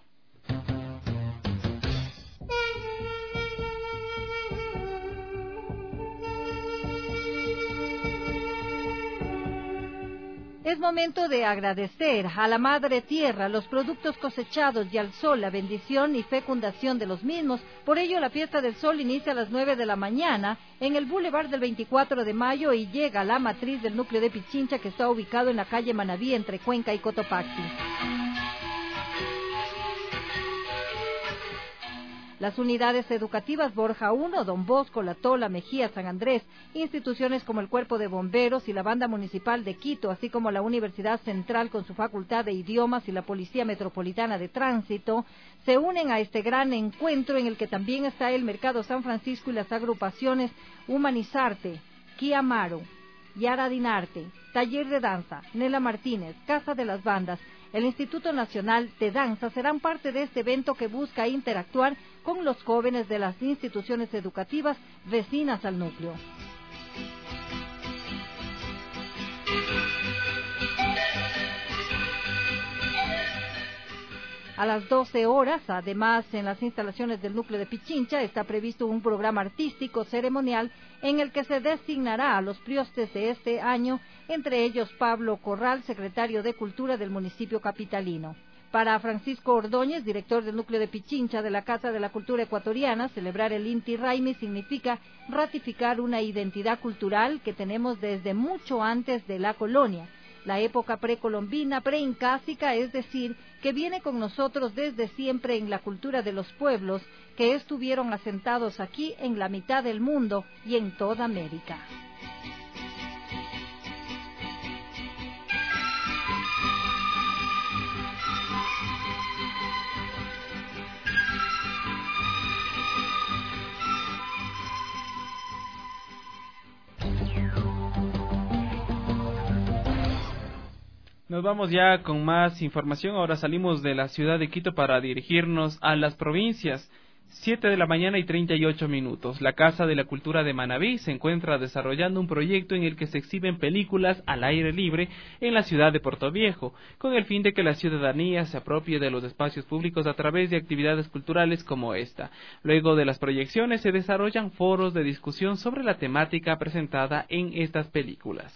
Es momento de agradecer a la Madre Tierra los productos cosechados y al sol la bendición y fecundación de los mismos. Por ello, la Fiesta del Sol inicia a las nueve de la mañana en el Boulevard del veinticuatro de mayo y llega a la matriz del núcleo de Pichincha, que está ubicado en la calle Manaví entre Cuenca y Cotopaxi. Las unidades educativas Borja uno, Don Bosco, La Tola, Mejía, San Andrés, instituciones como el Cuerpo de Bomberos y la Banda Municipal de Quito, así como la Universidad Central con su Facultad de Idiomas y la Policía Metropolitana de Tránsito, se unen a este gran encuentro en el que también está el Mercado San Francisco y las agrupaciones Humanizarte, Kiamaro, Yara Dinarte, Taller de Danza, Nela Martínez, Casa de las Bandas, el Instituto Nacional de Danza serán parte de este evento que busca interactuar con los jóvenes de las instituciones educativas vecinas al núcleo. A las doce horas, además, en las instalaciones del núcleo de Pichincha está previsto un programa artístico ceremonial en el que se designará a los priostes de este año, entre ellos Pablo Corral, secretario de Cultura del municipio capitalino. Para Francisco Ordóñez, director del núcleo de Pichincha de la Casa de la Cultura Ecuatoriana, celebrar el Inti Raymi significa ratificar una identidad cultural que tenemos desde mucho antes de la colonia, la época precolombina, preincásica, es decir, que viene con nosotros desde siempre en la cultura de los pueblos que estuvieron asentados aquí en la mitad del mundo y en toda América. Nos vamos ya con más información. Ahora salimos de la ciudad de Quito para dirigirnos a las provincias. Siete de la mañana y treinta y ocho minutos. La Casa de la Cultura de Manaví se encuentra desarrollando un proyecto en el que se exhiben películas al aire libre en la ciudad de Portoviejo, con el fin de que la ciudadanía se apropie de los espacios públicos a través de actividades culturales como esta. Luego de las proyecciones se desarrollan foros de discusión sobre la temática presentada en estas películas.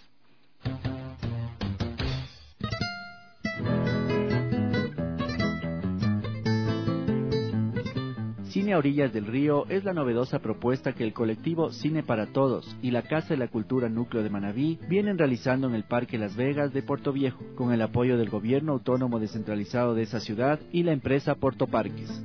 Cine a orillas del río es la novedosa propuesta que el colectivo Cine para Todos y la Casa de la Cultura Núcleo de Manaví vienen realizando en el Parque Las Vegas de Portoviejo, con el apoyo del gobierno autónomo descentralizado de esa ciudad y la empresa Porto Parques.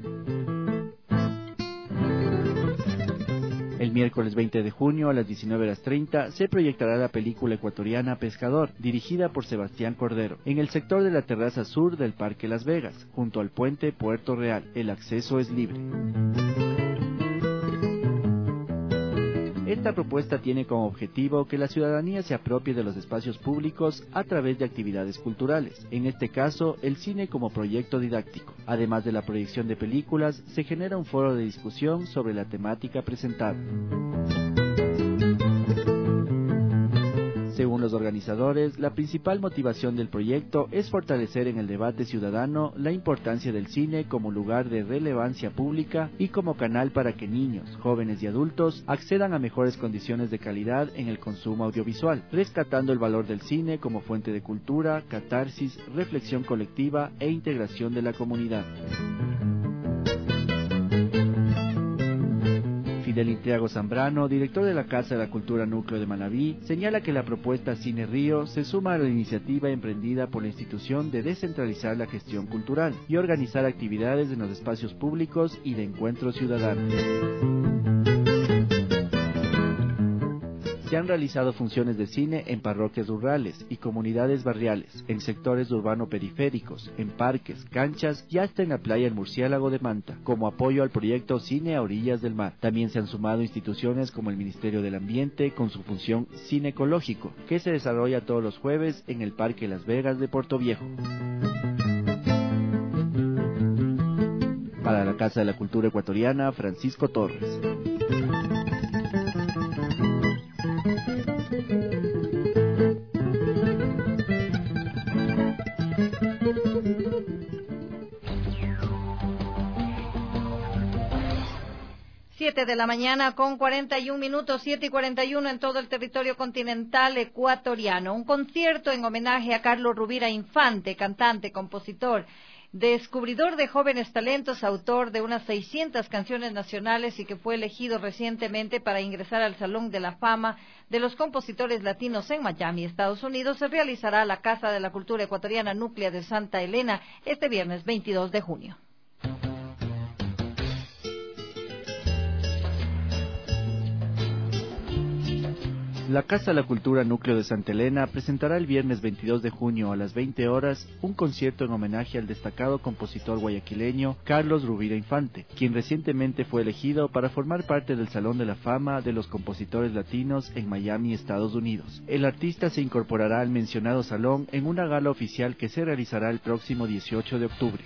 El miércoles veinte de junio a las diecinueve horas treinta se proyectará la película ecuatoriana Pescador, dirigida por Sebastián Cordero, en el sector de la terraza sur del Parque Las Vegas, junto al puente Puerto Real. El acceso es libre. Esta propuesta tiene como objetivo que la ciudadanía se apropie de los espacios públicos a través de actividades culturales, en este caso el cine como proyecto didáctico. Además de la proyección de películas, se genera un foro de discusión sobre la temática presentada. Según los organizadores, la principal motivación del proyecto es fortalecer en el debate ciudadano la importancia del cine como lugar de relevancia pública y como canal para que niños, jóvenes y adultos accedan a mejores condiciones de calidad en el consumo audiovisual, rescatando el valor del cine como fuente de cultura, catarsis, reflexión colectiva e integración de la comunidad. Fidel Intriago Zambrano, director de la Casa de la Cultura Núcleo de Manaví, señala que la propuesta Cine Río se suma a la iniciativa emprendida por la institución de descentralizar la gestión cultural y organizar actividades en los espacios públicos y de encuentro ciudadano. Se han realizado funciones de cine en parroquias rurales y comunidades barriales, en sectores urbano-periféricos, en parques, canchas y hasta en la playa El Murciélago de Manta, como apoyo al proyecto Cine a Orillas del Mar. También se han sumado instituciones como el Ministerio del Ambiente con su función Cine Ecológico, que se desarrolla todos los jueves en el Parque Las Vegas de Portoviejo. Para la Casa de la Cultura Ecuatoriana, Francisco Torres. Siete de la mañana con cuarenta y un minutos, siete y cuarenta y uno en todo el territorio continental ecuatoriano. Un concierto en homenaje a Carlos Rovira Infante, cantante, compositor, descubridor de jóvenes talentos, autor de unas seiscientas canciones nacionales y que fue elegido recientemente para ingresar al Salón de la Fama de los Compositores Latinos en Miami, Estados Unidos. Se realizará a la Casa de la Cultura Ecuatoriana Núclea de Santa Elena este viernes veintidós de junio. La Casa de la Cultura Núcleo de Santa Elena presentará el viernes veintidós de junio a las veinte horas un concierto en homenaje al destacado compositor guayaquileño Carlos Rovira Infante, quien recientemente fue elegido para formar parte del Salón de la Fama de los Compositores Latinos en Miami, Estados Unidos. El artista se incorporará al mencionado salón en una gala oficial que se realizará el próximo dieciocho de octubre.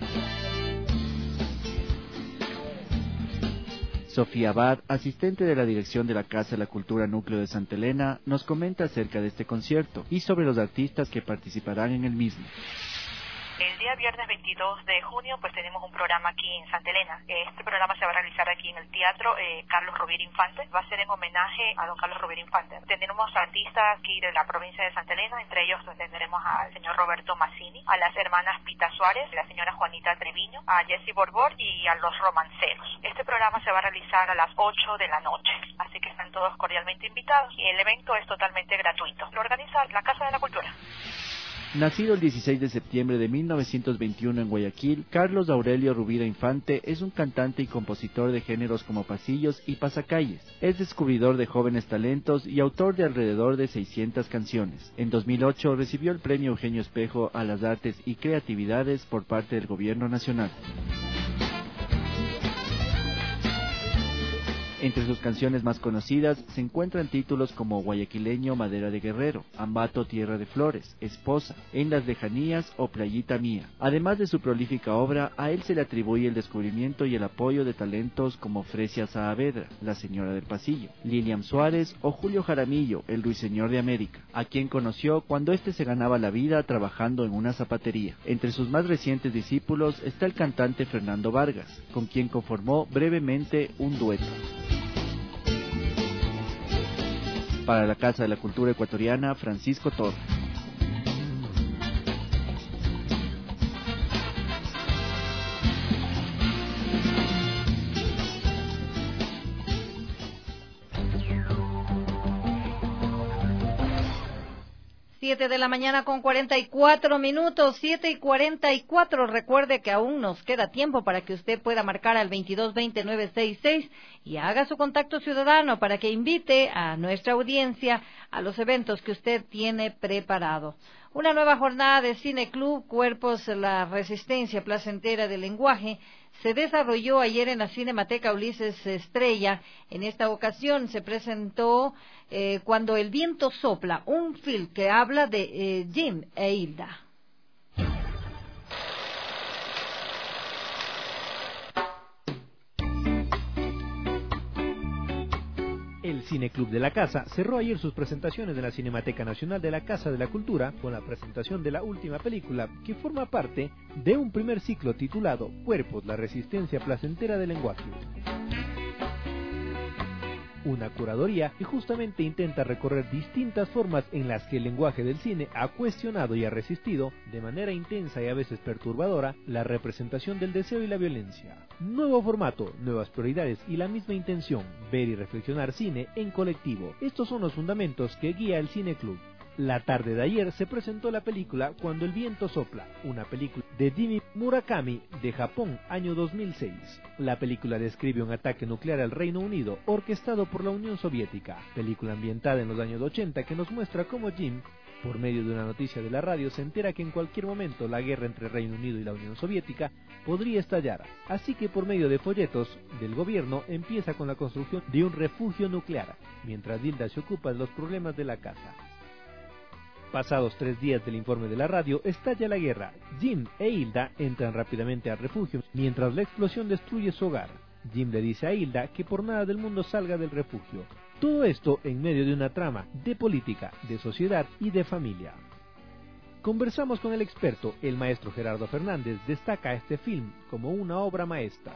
Sofía Abad, asistente de la dirección de la Casa de la Cultura Núcleo de Santa Elena, nos comenta acerca de este concierto y sobre los artistas que participarán en el mismo. El día viernes veintidós de junio pues tenemos un programa aquí en Santa Elena. Este programa se va a realizar aquí en el Teatro eh, Carlos Rovira Infante. Va a ser en homenaje a don Carlos Rovira Infante. Tendremos artistas aquí de la provincia de Santa Elena, entre ellos pues, tendremos al señor Roberto Mazzini, a las hermanas Pita Suárez, la señora Juanita Treviño, a Jessy Borbor y a los romanceros. Este programa se va a realizar a las ocho de la noche, así que están todos cordialmente invitados y el evento es totalmente gratuito. Lo organiza la Casa de la Cultura. Nacido el dieciséis de septiembre de mil novecientos veintiuno en Guayaquil, Carlos Aurelio Rovira Infante es un cantante y compositor de géneros como pasillos y pasacalles. Es descubridor de jóvenes talentos y autor de alrededor de seiscientas canciones. En dos mil ocho recibió el Premio Eugenio Espejo a las Artes y Creatividades por parte del Gobierno Nacional. Entre sus canciones más conocidas se encuentran títulos como Guayaquileño, Madera de Guerrero, Ambato, Tierra de Flores, Esposa, En las Lejanías o Playita Mía. Además de su prolífica obra, a él se le atribuye el descubrimiento y el apoyo de talentos como Fresia Saavedra, la Señora del Pasillo, Lilian Suárez o Julio Jaramillo, el Ruiseñor de América, a quien conoció cuando éste se ganaba la vida trabajando en una zapatería. Entre sus más recientes discípulos está el cantante Fernando Vargas, con quien conformó brevemente un dueto. Para la Casa de la Cultura Ecuatoriana, Francisco Torres. Siete de la mañana con cuarenta y cuatro minutos, siete y cuarenta y cuatro. Recuerde que aún nos queda tiempo para que usted pueda marcar al veintidós veinte nueve sesenta y seis y haga su contacto ciudadano para que invite a nuestra audiencia a los eventos que usted tiene preparado. Una nueva jornada de Cine Club, Cuerpos, la Resistencia Placentera del Lenguaje, se desarrolló ayer en la Cinemateca Ulises Estrella. En esta ocasión se presentó eh, Cuando el viento sopla, un film que habla de eh, Jim e Hilda. El Cine Club de la Casa cerró ayer sus presentaciones de la Cinemateca Nacional de la Casa de la Cultura con la presentación de la última película que forma parte de un primer ciclo titulado Cuerpos, la Resistencia Placentera del Lenguaje. Una curaduría que justamente intenta recorrer distintas formas en las que el lenguaje del cine ha cuestionado y ha resistido, de manera intensa y a veces perturbadora, la representación del deseo y la violencia. Nuevo formato, nuevas prioridades y la misma intención, ver y reflexionar cine en colectivo. Estos son los fundamentos que guía el Cine Club. La tarde de ayer se presentó la película Cuando el viento sopla, una película de Jimmy Murakami de Japón, año dos mil seis. La película describe un ataque nuclear al Reino Unido orquestado por la Unión Soviética, película ambientada en los años ochenta que nos muestra cómo Jim, por medio de una noticia de la radio, se entera que en cualquier momento la guerra entre Reino Unido y la Unión Soviética podría estallar, así que por medio de folletos del gobierno empieza con la construcción de un refugio nuclear, mientras Hilda se ocupa de los problemas de la casa. Pasados tres días del informe de la radio, estalla la guerra. Jim e Hilda entran rápidamente al refugio, mientras la explosión destruye su hogar. Jim le dice a Hilda que por nada del mundo salga del refugio. Todo esto en medio de una trama de política, de sociedad y de familia. Conversamos con el experto, el maestro Gerardo Fernández, destaca este film como una obra maestra.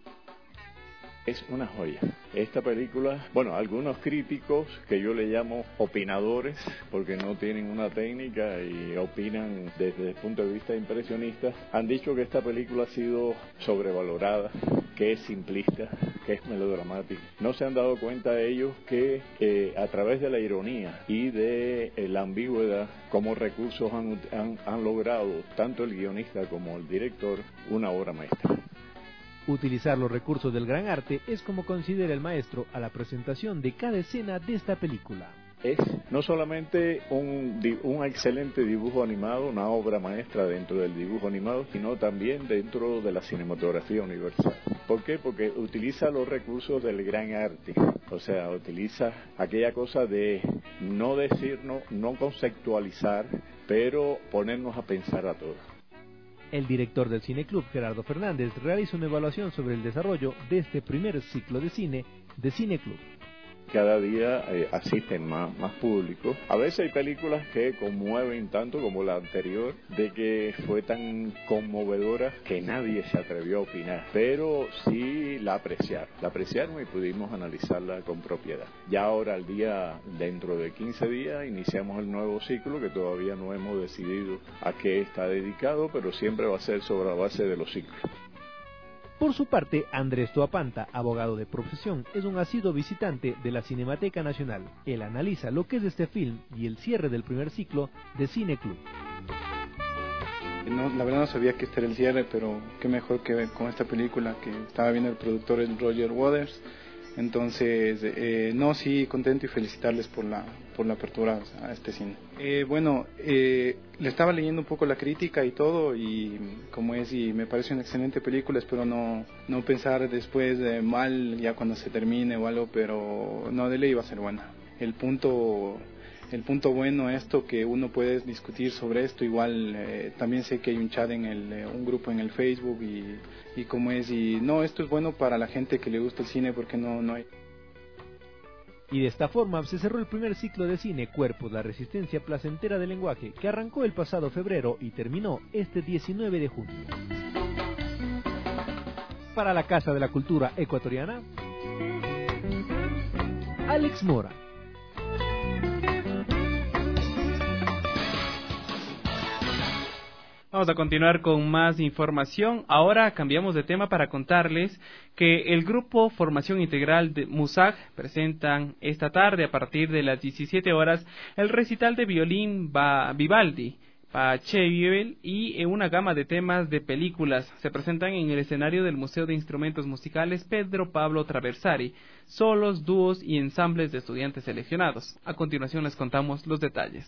Es una joya. Esta película, bueno, algunos críticos que yo le llamo opinadores, porque no tienen una técnica y opinan desde el punto de vista impresionista, han dicho que esta película ha sido sobrevalorada, que es simplista, que es melodramática. No se han dado cuenta ellos que eh, a través de la ironía y de eh, la ambigüedad, como recursos han, han, han logrado tanto el guionista como el director una obra maestra. Utilizar los recursos del gran arte es como considera el maestro a la presentación de cada escena de esta película. Es no solamente un, un excelente dibujo animado, una obra maestra dentro del dibujo animado, sino también dentro de la cinematografía universal. ¿Por qué? Porque utiliza los recursos del gran arte, o sea, utiliza aquella cosa de no decirnos, no conceptualizar, pero ponernos a pensar a todos. El director del Cineclub, Gerardo Fernández, realiza una evaluación sobre el desarrollo de este primer ciclo de cine de Cineclub. Cada día eh, asisten más, más público. A veces hay películas que conmueven tanto como la anterior, de que fue tan conmovedora que nadie se atrevió a opinar, pero sí la apreciaron, la apreciaron y pudimos analizarla con propiedad. Ya ahora, al día, dentro de quince días, iniciamos el nuevo ciclo que todavía no hemos decidido a qué está dedicado, pero siempre va a ser sobre la base de los ciclos. Por su parte, Andrés Toapanta, abogado de profesión, es un asiduo visitante de la Cinemateca Nacional. Él analiza lo que es este film y el cierre del primer ciclo de Cineclub. No, la verdad no sabía que este era el cierre, pero qué mejor que con esta película que estaba viendo el productor, el Roger Waters. Entonces, eh, no, sí, contento y felicitarles por la por la apertura a este cine. Eh, bueno, eh, le estaba leyendo un poco la crítica y todo, y como es, y me parece una excelente película, espero no no pensar después eh, mal ya cuando se termine o algo, pero no, de ley va a ser buena. El punto... El punto bueno esto que uno puede discutir sobre esto, igual eh, también sé que hay un chat en el, eh, un grupo en el Facebook y, y como es, y no, esto es bueno para la gente que le gusta el cine porque no, no hay... Y de esta forma se cerró el primer ciclo de cine Cuerpos, la resistencia placentera del lenguaje, que arrancó el pasado febrero y terminó este diecinueve de junio. Para la Casa de la Cultura Ecuatoriana, Alex Mora. Vamos a continuar con más información. Ahora cambiamos de tema para contarles que el grupo Formación Integral de MUSAG presentan esta tarde a partir de las diecisiete horas el recital de violín Vivaldi, Pachelbel y una gama de temas de películas. Se presentan en el escenario del Museo de Instrumentos Musicales Pedro Pablo Traversari, solos, dúos y ensambles de estudiantes seleccionados. A continuación les contamos los detalles.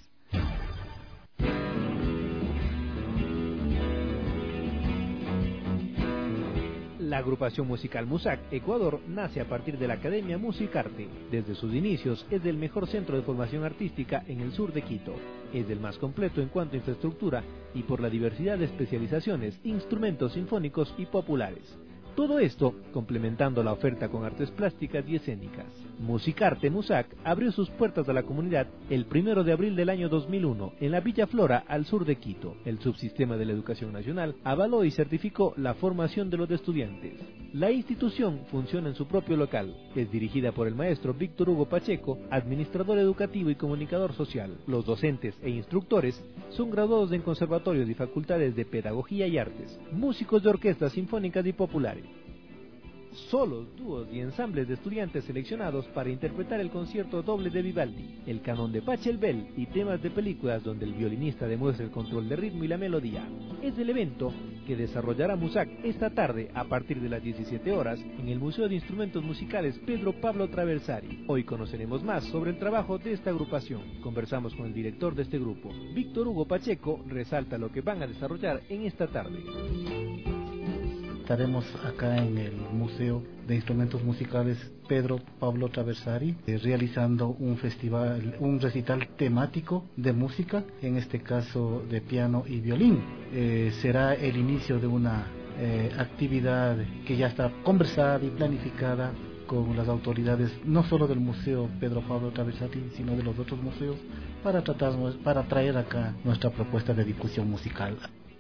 La agrupación musical MUSAC Ecuador nace a partir de la Academia Musicarte. Desde sus inicios es el mejor centro de formación artística en el sur de Quito. Es el más completo en cuanto a infraestructura y por la diversidad de especializaciones, instrumentos sinfónicos y populares. Todo esto complementando la oferta con artes plásticas y escénicas. Musicarte MUSAC abrió sus puertas a la comunidad el primero de abril del año dos mil uno en la Villa Flora, al sur de Quito. El Subsistema de la Educación Nacional avaló y certificó la formación de los estudiantes. La institución funciona en su propio local. Es dirigida por el maestro Víctor Hugo Pacheco, administrador educativo y comunicador social. Los docentes e instructores son graduados en conservatorios y facultades de pedagogía y artes, músicos de orquestas sinfónicas y populares. Solos, dúos y ensambles de estudiantes seleccionados para interpretar el concierto doble de Vivaldi, el canon de Pachelbel y temas de películas donde el violinista demuestra el control de ritmo y la melodía. Es el evento que desarrollará MUSAC esta tarde a partir de las diecisiete horas en el Museo de Instrumentos Musicales Pedro Pablo Traversari. Hoy conoceremos más sobre el trabajo de esta agrupación. Conversamos con el director de este grupo, Víctor Hugo Pacheco, resalta lo que van a desarrollar en esta tarde. estaremos acá en el Museo de Instrumentos Musicales Pedro Pablo Traversari eh, realizando un festival, un recital temático de música, en este caso de piano y violín. Eh, será el inicio de una eh, actividad que ya está conversada y planificada con las autoridades no solo del Museo Pedro Pablo Traversari, sino de los otros museos, para tratar, para traer acá nuestra propuesta de difusión musical.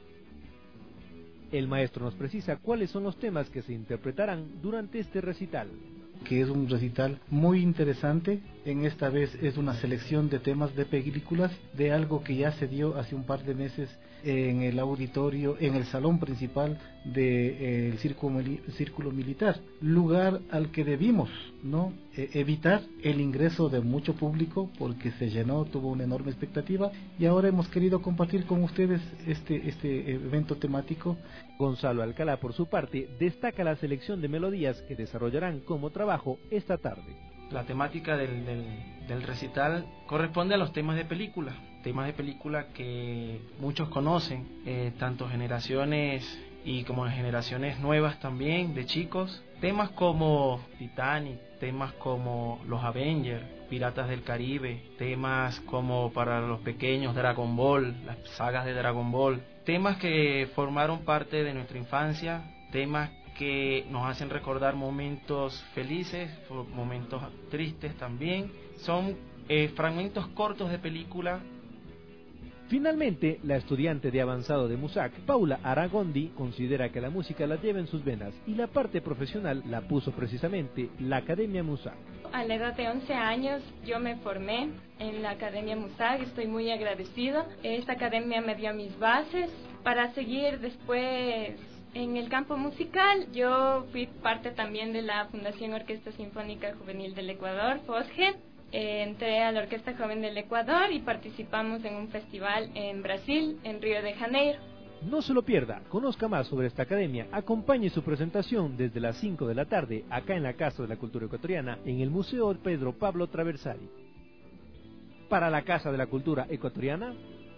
El maestro nos precisa cuáles son los temas que se interpretarán durante este recital. Que es un recital muy interesante. En esta vez es una selección de temas de películas, de algo que ya se dio hace un par de meses en el auditorio, en el salón principal del eh, círculo, círculo militar, lugar al que debimos no eh, evitar el ingreso de mucho público porque se llenó, tuvo una enorme expectativa, y ahora hemos querido compartir con ustedes este, este evento temático. Gonzalo Alcalá, por su parte, destaca la selección de melodías que desarrollarán como trabajo esta tarde. La temática del, del, del recital corresponde a los temas de película, temas de película que muchos conocen, eh, tanto generaciones y como generaciones nuevas también, de chicos, temas como Titanic, temas como los Avengers, Piratas del Caribe, temas como para los pequeños Dragon Ball, las sagas de Dragon Ball, temas que formaron parte de nuestra infancia, temas que nos hacen recordar momentos felices, momentos tristes también. Son eh, fragmentos cortos de película. Finalmente, la estudiante de avanzado de MUSAC, Paula Aragondi, considera que la música la lleva en sus venas y la parte profesional la puso precisamente la Academia MUSAC. A la edad de once años yo me formé en la Academia MUSAC, estoy muy agradecido. Esta academia me dio mis bases para seguir después en el campo musical. Yo fui parte también de la Fundación Orquesta Sinfónica Juvenil del Ecuador, FOSGE. Eh, entré a la Orquesta Joven del Ecuador y participamos en un festival en Brasil, en Río de Janeiro. No se lo pierda, conozca más sobre esta academia, acompañe su presentación desde las cinco de la tarde, acá en la Casa de la Cultura Ecuatoriana, en el Museo Pedro Pablo Traversari. Para la Casa de la Cultura Ecuatoriana,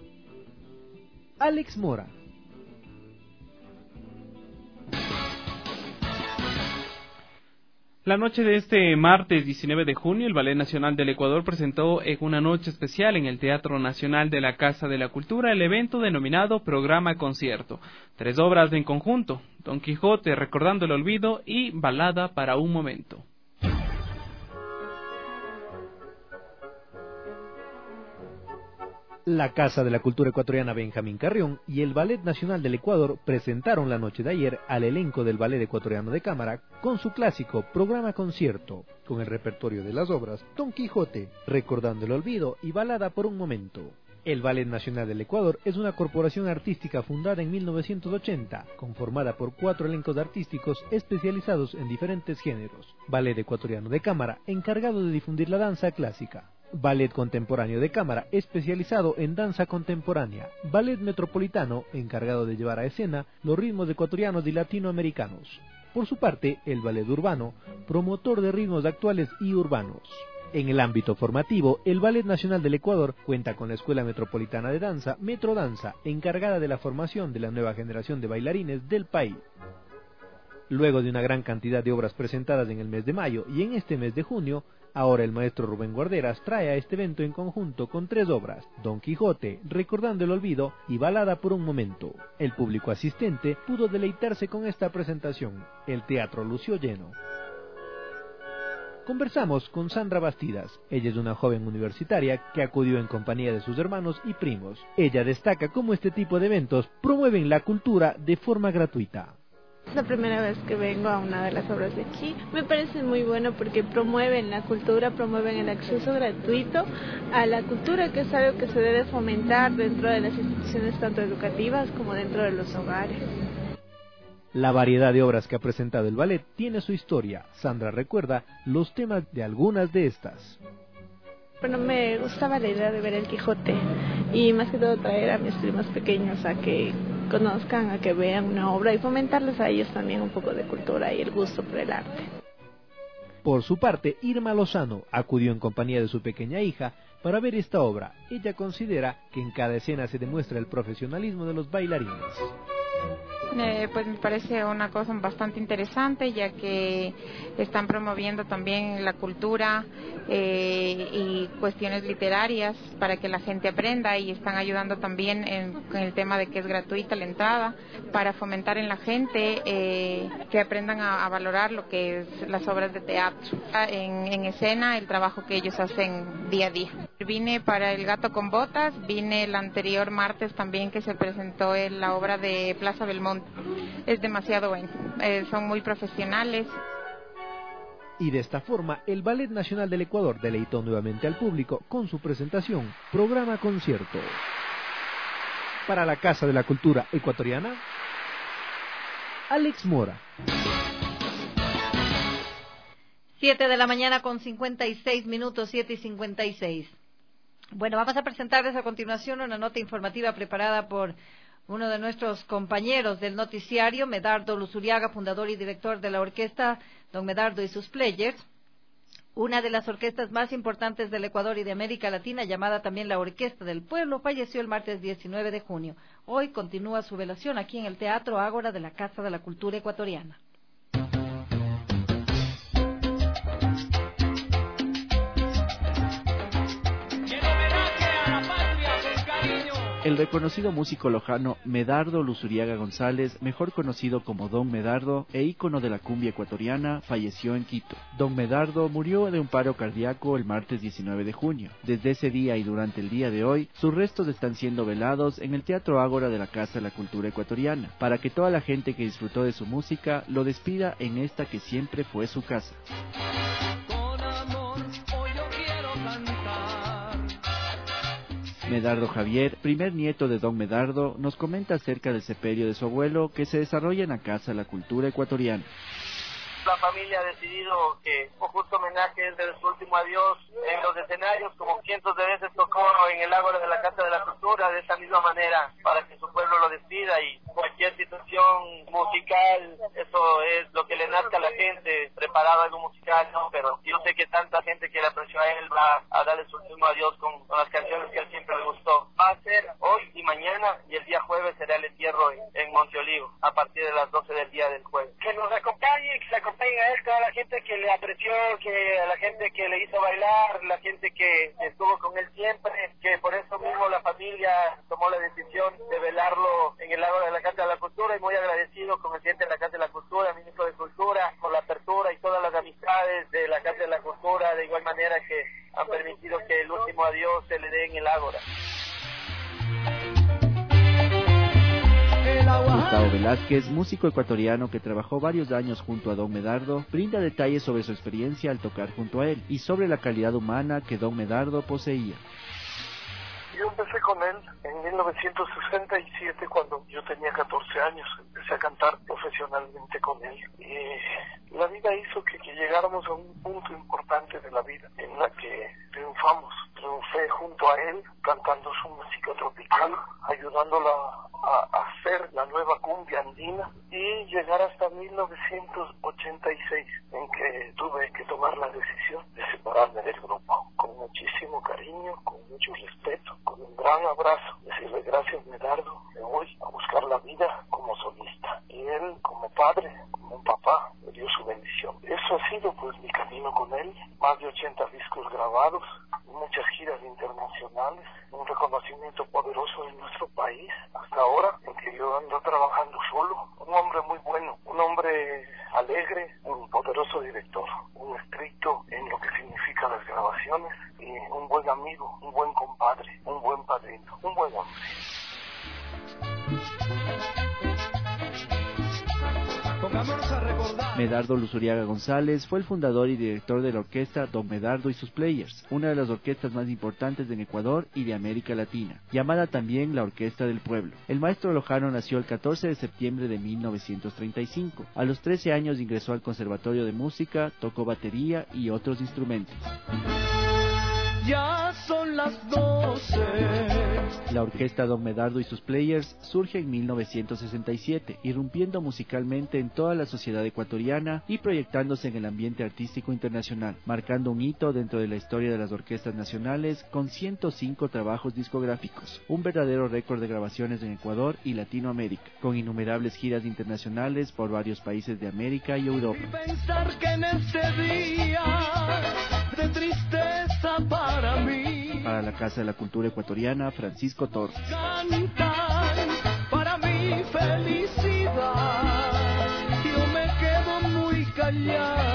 Alex Mora. La noche de este martes diecinueve de junio, el Ballet Nacional del Ecuador presentó en una noche especial en el Teatro Nacional de la Casa de la Cultura el evento denominado Programa Concierto. Tres obras en conjunto: Don Quijote, Recordando el Olvido y Balada para un Momento. La Casa de la Cultura Ecuatoriana Benjamín Carrión y el Ballet Nacional del Ecuador presentaron la noche de ayer al elenco del Ballet Ecuatoriano de Cámara con su clásico Programa Concierto, con el repertorio de las obras Don Quijote, Recordando el Olvido y Balada por un Momento. El Ballet Nacional del Ecuador es una corporación artística fundada en mil novecientos ochenta, conformada por cuatro elencos artísticos especializados en diferentes géneros. Ballet Ecuatoriano de Cámara, encargado de difundir la danza clásica. Ballet Contemporáneo de Cámara, especializado en danza contemporánea. Ballet Metropolitano, encargado de llevar a escena los ritmos ecuatorianos y latinoamericanos. Por su parte, el Ballet Urbano, promotor de ritmos actuales y urbanos. En el ámbito formativo, el Ballet Nacional del Ecuador cuenta con la Escuela Metropolitana de Danza, Metrodanza, encargada de la formación de la nueva generación de bailarines del país. Luego de una gran cantidad de obras presentadas en el mes de mayo y en este mes de junio, ahora el maestro Rubén Guarderas trae a este evento en conjunto con tres obras: Don Quijote, Recordando el Olvido y Balada por un Momento. El público asistente pudo deleitarse con esta presentación. El teatro lució lleno. Conversamos con Sandra Bastidas. Ella es una joven universitaria que acudió en compañía de sus hermanos y primos. Ella destaca cómo este tipo de eventos promueven la cultura de forma gratuita. Es la primera vez que vengo a una de las obras de aquí. Me parece muy bueno porque promueven la cultura, promueven el acceso gratuito a la cultura, que es algo que se debe fomentar dentro de las instituciones tanto educativas como dentro de los hogares. La variedad de obras que ha presentado el ballet tiene su historia. Sandra recuerda los temas de algunas de estas. Bueno, me gustaba la idea de ver el Quijote y más que todo traer a mis primos pequeños a que conozcan, a que vean una obra y fomentarles a ellos también un poco de cultura y el gusto por el arte. Por su parte, Irma Lozano acudió en compañía de su pequeña hija para ver esta obra. Ella considera que en cada escena se demuestra el profesionalismo de los bailarines. eh, pues me parece una cosa bastante interesante, ya que están promoviendo también la cultura eh, y cuestiones literarias para que la gente aprenda, y están ayudando también en, en el tema de que es gratuita la entrada, para fomentar en la gente eh, que aprendan a, a valorar lo que es las obras de teatro, en, en escena, el trabajo que ellos hacen día a día. Vine para El gato con botas, vine el anterior martes también que se presentó en la obra de Plaza Belmonte. Es demasiado bueno, eh, son muy profesionales. Y de esta forma, el Ballet Nacional del Ecuador deleitó nuevamente al público con su presentación, programa concierto. Para la Casa de la Cultura Ecuatoriana, Alex Mora. Siete de la mañana con cincuenta y seis minutos, siete y cincuenta y seis. Bueno, vamos a presentarles a continuación una nota informativa preparada por uno de nuestros compañeros del noticiario, Medardo Luzuriaga, fundador y director de la orquesta Don Medardo y sus Players, una de las orquestas más importantes del Ecuador y de América Latina, llamada también la Orquesta del Pueblo. Falleció el martes diecinueve de junio. Hoy continúa su velación aquí en el Teatro Ágora de la Casa de la Cultura Ecuatoriana. El reconocido músico lojano Medardo Luzuriaga González, mejor conocido como Don Medardo e ícono de la cumbia ecuatoriana, falleció en Quito. Don Medardo murió de un paro cardíaco el martes diecinueve de junio. Desde ese día y durante el día de hoy, sus restos están siendo velados en el Teatro Ágora de la Casa de la Cultura Ecuatoriana, para que toda la gente que disfrutó de su música lo despida en esta que siempre fue su casa. Medardo Javier, primer nieto de Don Medardo, nos comenta acerca del sepelio de su abuelo que se desarrolla en la Casa de la Cultura Ecuatoriana. La familia ha decidido que un justo homenaje es de su último adiós en los escenarios, como cientos de veces tocó en el Ágora de la Casa de la Cultura, de esa misma manera, para que su pueblo lo despida, y cualquier situación musical, eso es lo que le nazca a la gente, preparado algo musical, ¿no? Pero yo sé que tanta gente que le apreció a él va a darle su último adiós con, con las canciones que a él siempre le gustó. Va a ser hoy y mañana, y el día jueves será el entierro en, en Monte Olivo, a partir de las doce del día del jueves. Que nos acompañe, que se acompañe a él, toda la gente que le apreció, que a la gente que le hizo bailar, la gente que estuvo con él siempre, que por eso mismo la familia tomó la decisión de velarlo en el Ágora de la Casa de la Cultura, y muy agradecido con el presidente de la Casa de la Cultura, ministro de Cultura, por la apertura y todas las amistades de la Casa de la Cultura, de igual manera que han permitido que el último adiós se le dé en el Ágora. Gustavo Velázquez, músico ecuatoriano que trabajó varios años junto a Don Medardo, brinda detalles sobre su experiencia al tocar junto a él y sobre la calidad humana que Don Medardo poseía. Yo empecé con él en mil novecientos sesenta y siete, cuando yo tenía catorce años. Empecé a cantar profesionalmente con él. Y la vida hizo que, que llegáramos a un punto importante de la vida en la que triunfamos. Triunfé junto a él, cantando su música tropical, ayudándola a, a hacer la nueva cumbia andina, y llegar hasta mil novecientos ochenta y seis, en que tuve que tomar la decisión de separarme del grupo. Con muchísimo cariño, con mucho respeto, con un gran abrazo, decirle gracias, Medardo, me voy a buscar la vida como solista. Y él, como padre, como un papá, me dio su bendición. Eso ha sido pues mi camino con él, más de ochenta discos grabados, muchas giras internacionales, un reconocimiento poderoso en nuestro país, hasta ahora, en que yo ando trabajando solo. Un hombre muy bueno, un hombre alegre, un poderoso director, un estricto en lo que significa las grabaciones, y un buen amigo, un buen compadre, un buen padrino, un buen hombre. Medardo Luzuriaga González fue el fundador y director de la orquesta Don Medardo y sus Players, una de las orquestas más importantes en Ecuador y de América Latina, llamada también la Orquesta del Pueblo. El maestro lojano nació el catorce de septiembre de mil novecientos treinta y cinco. A los trece años ingresó al Conservatorio de Música, tocó batería y otros instrumentos. Ya son las doce. La orquesta Don Medardo y sus Players surge en mil novecientos sesenta y siete, irrumpiendo musicalmente en toda la sociedad ecuatoriana y proyectándose en el ambiente artístico internacional, marcando un hito dentro de la historia de las orquestas nacionales con ciento cinco trabajos discográficos, un verdadero récord de grabaciones en Ecuador y Latinoamérica, con innumerables giras internacionales por varios países de América y Europa. Pensar que en este día de tristeza para mí, para la Casa de la Cultura Ecuatoriana, Francisco Torres. Cantan para mi felicidad, yo me quedo muy callado.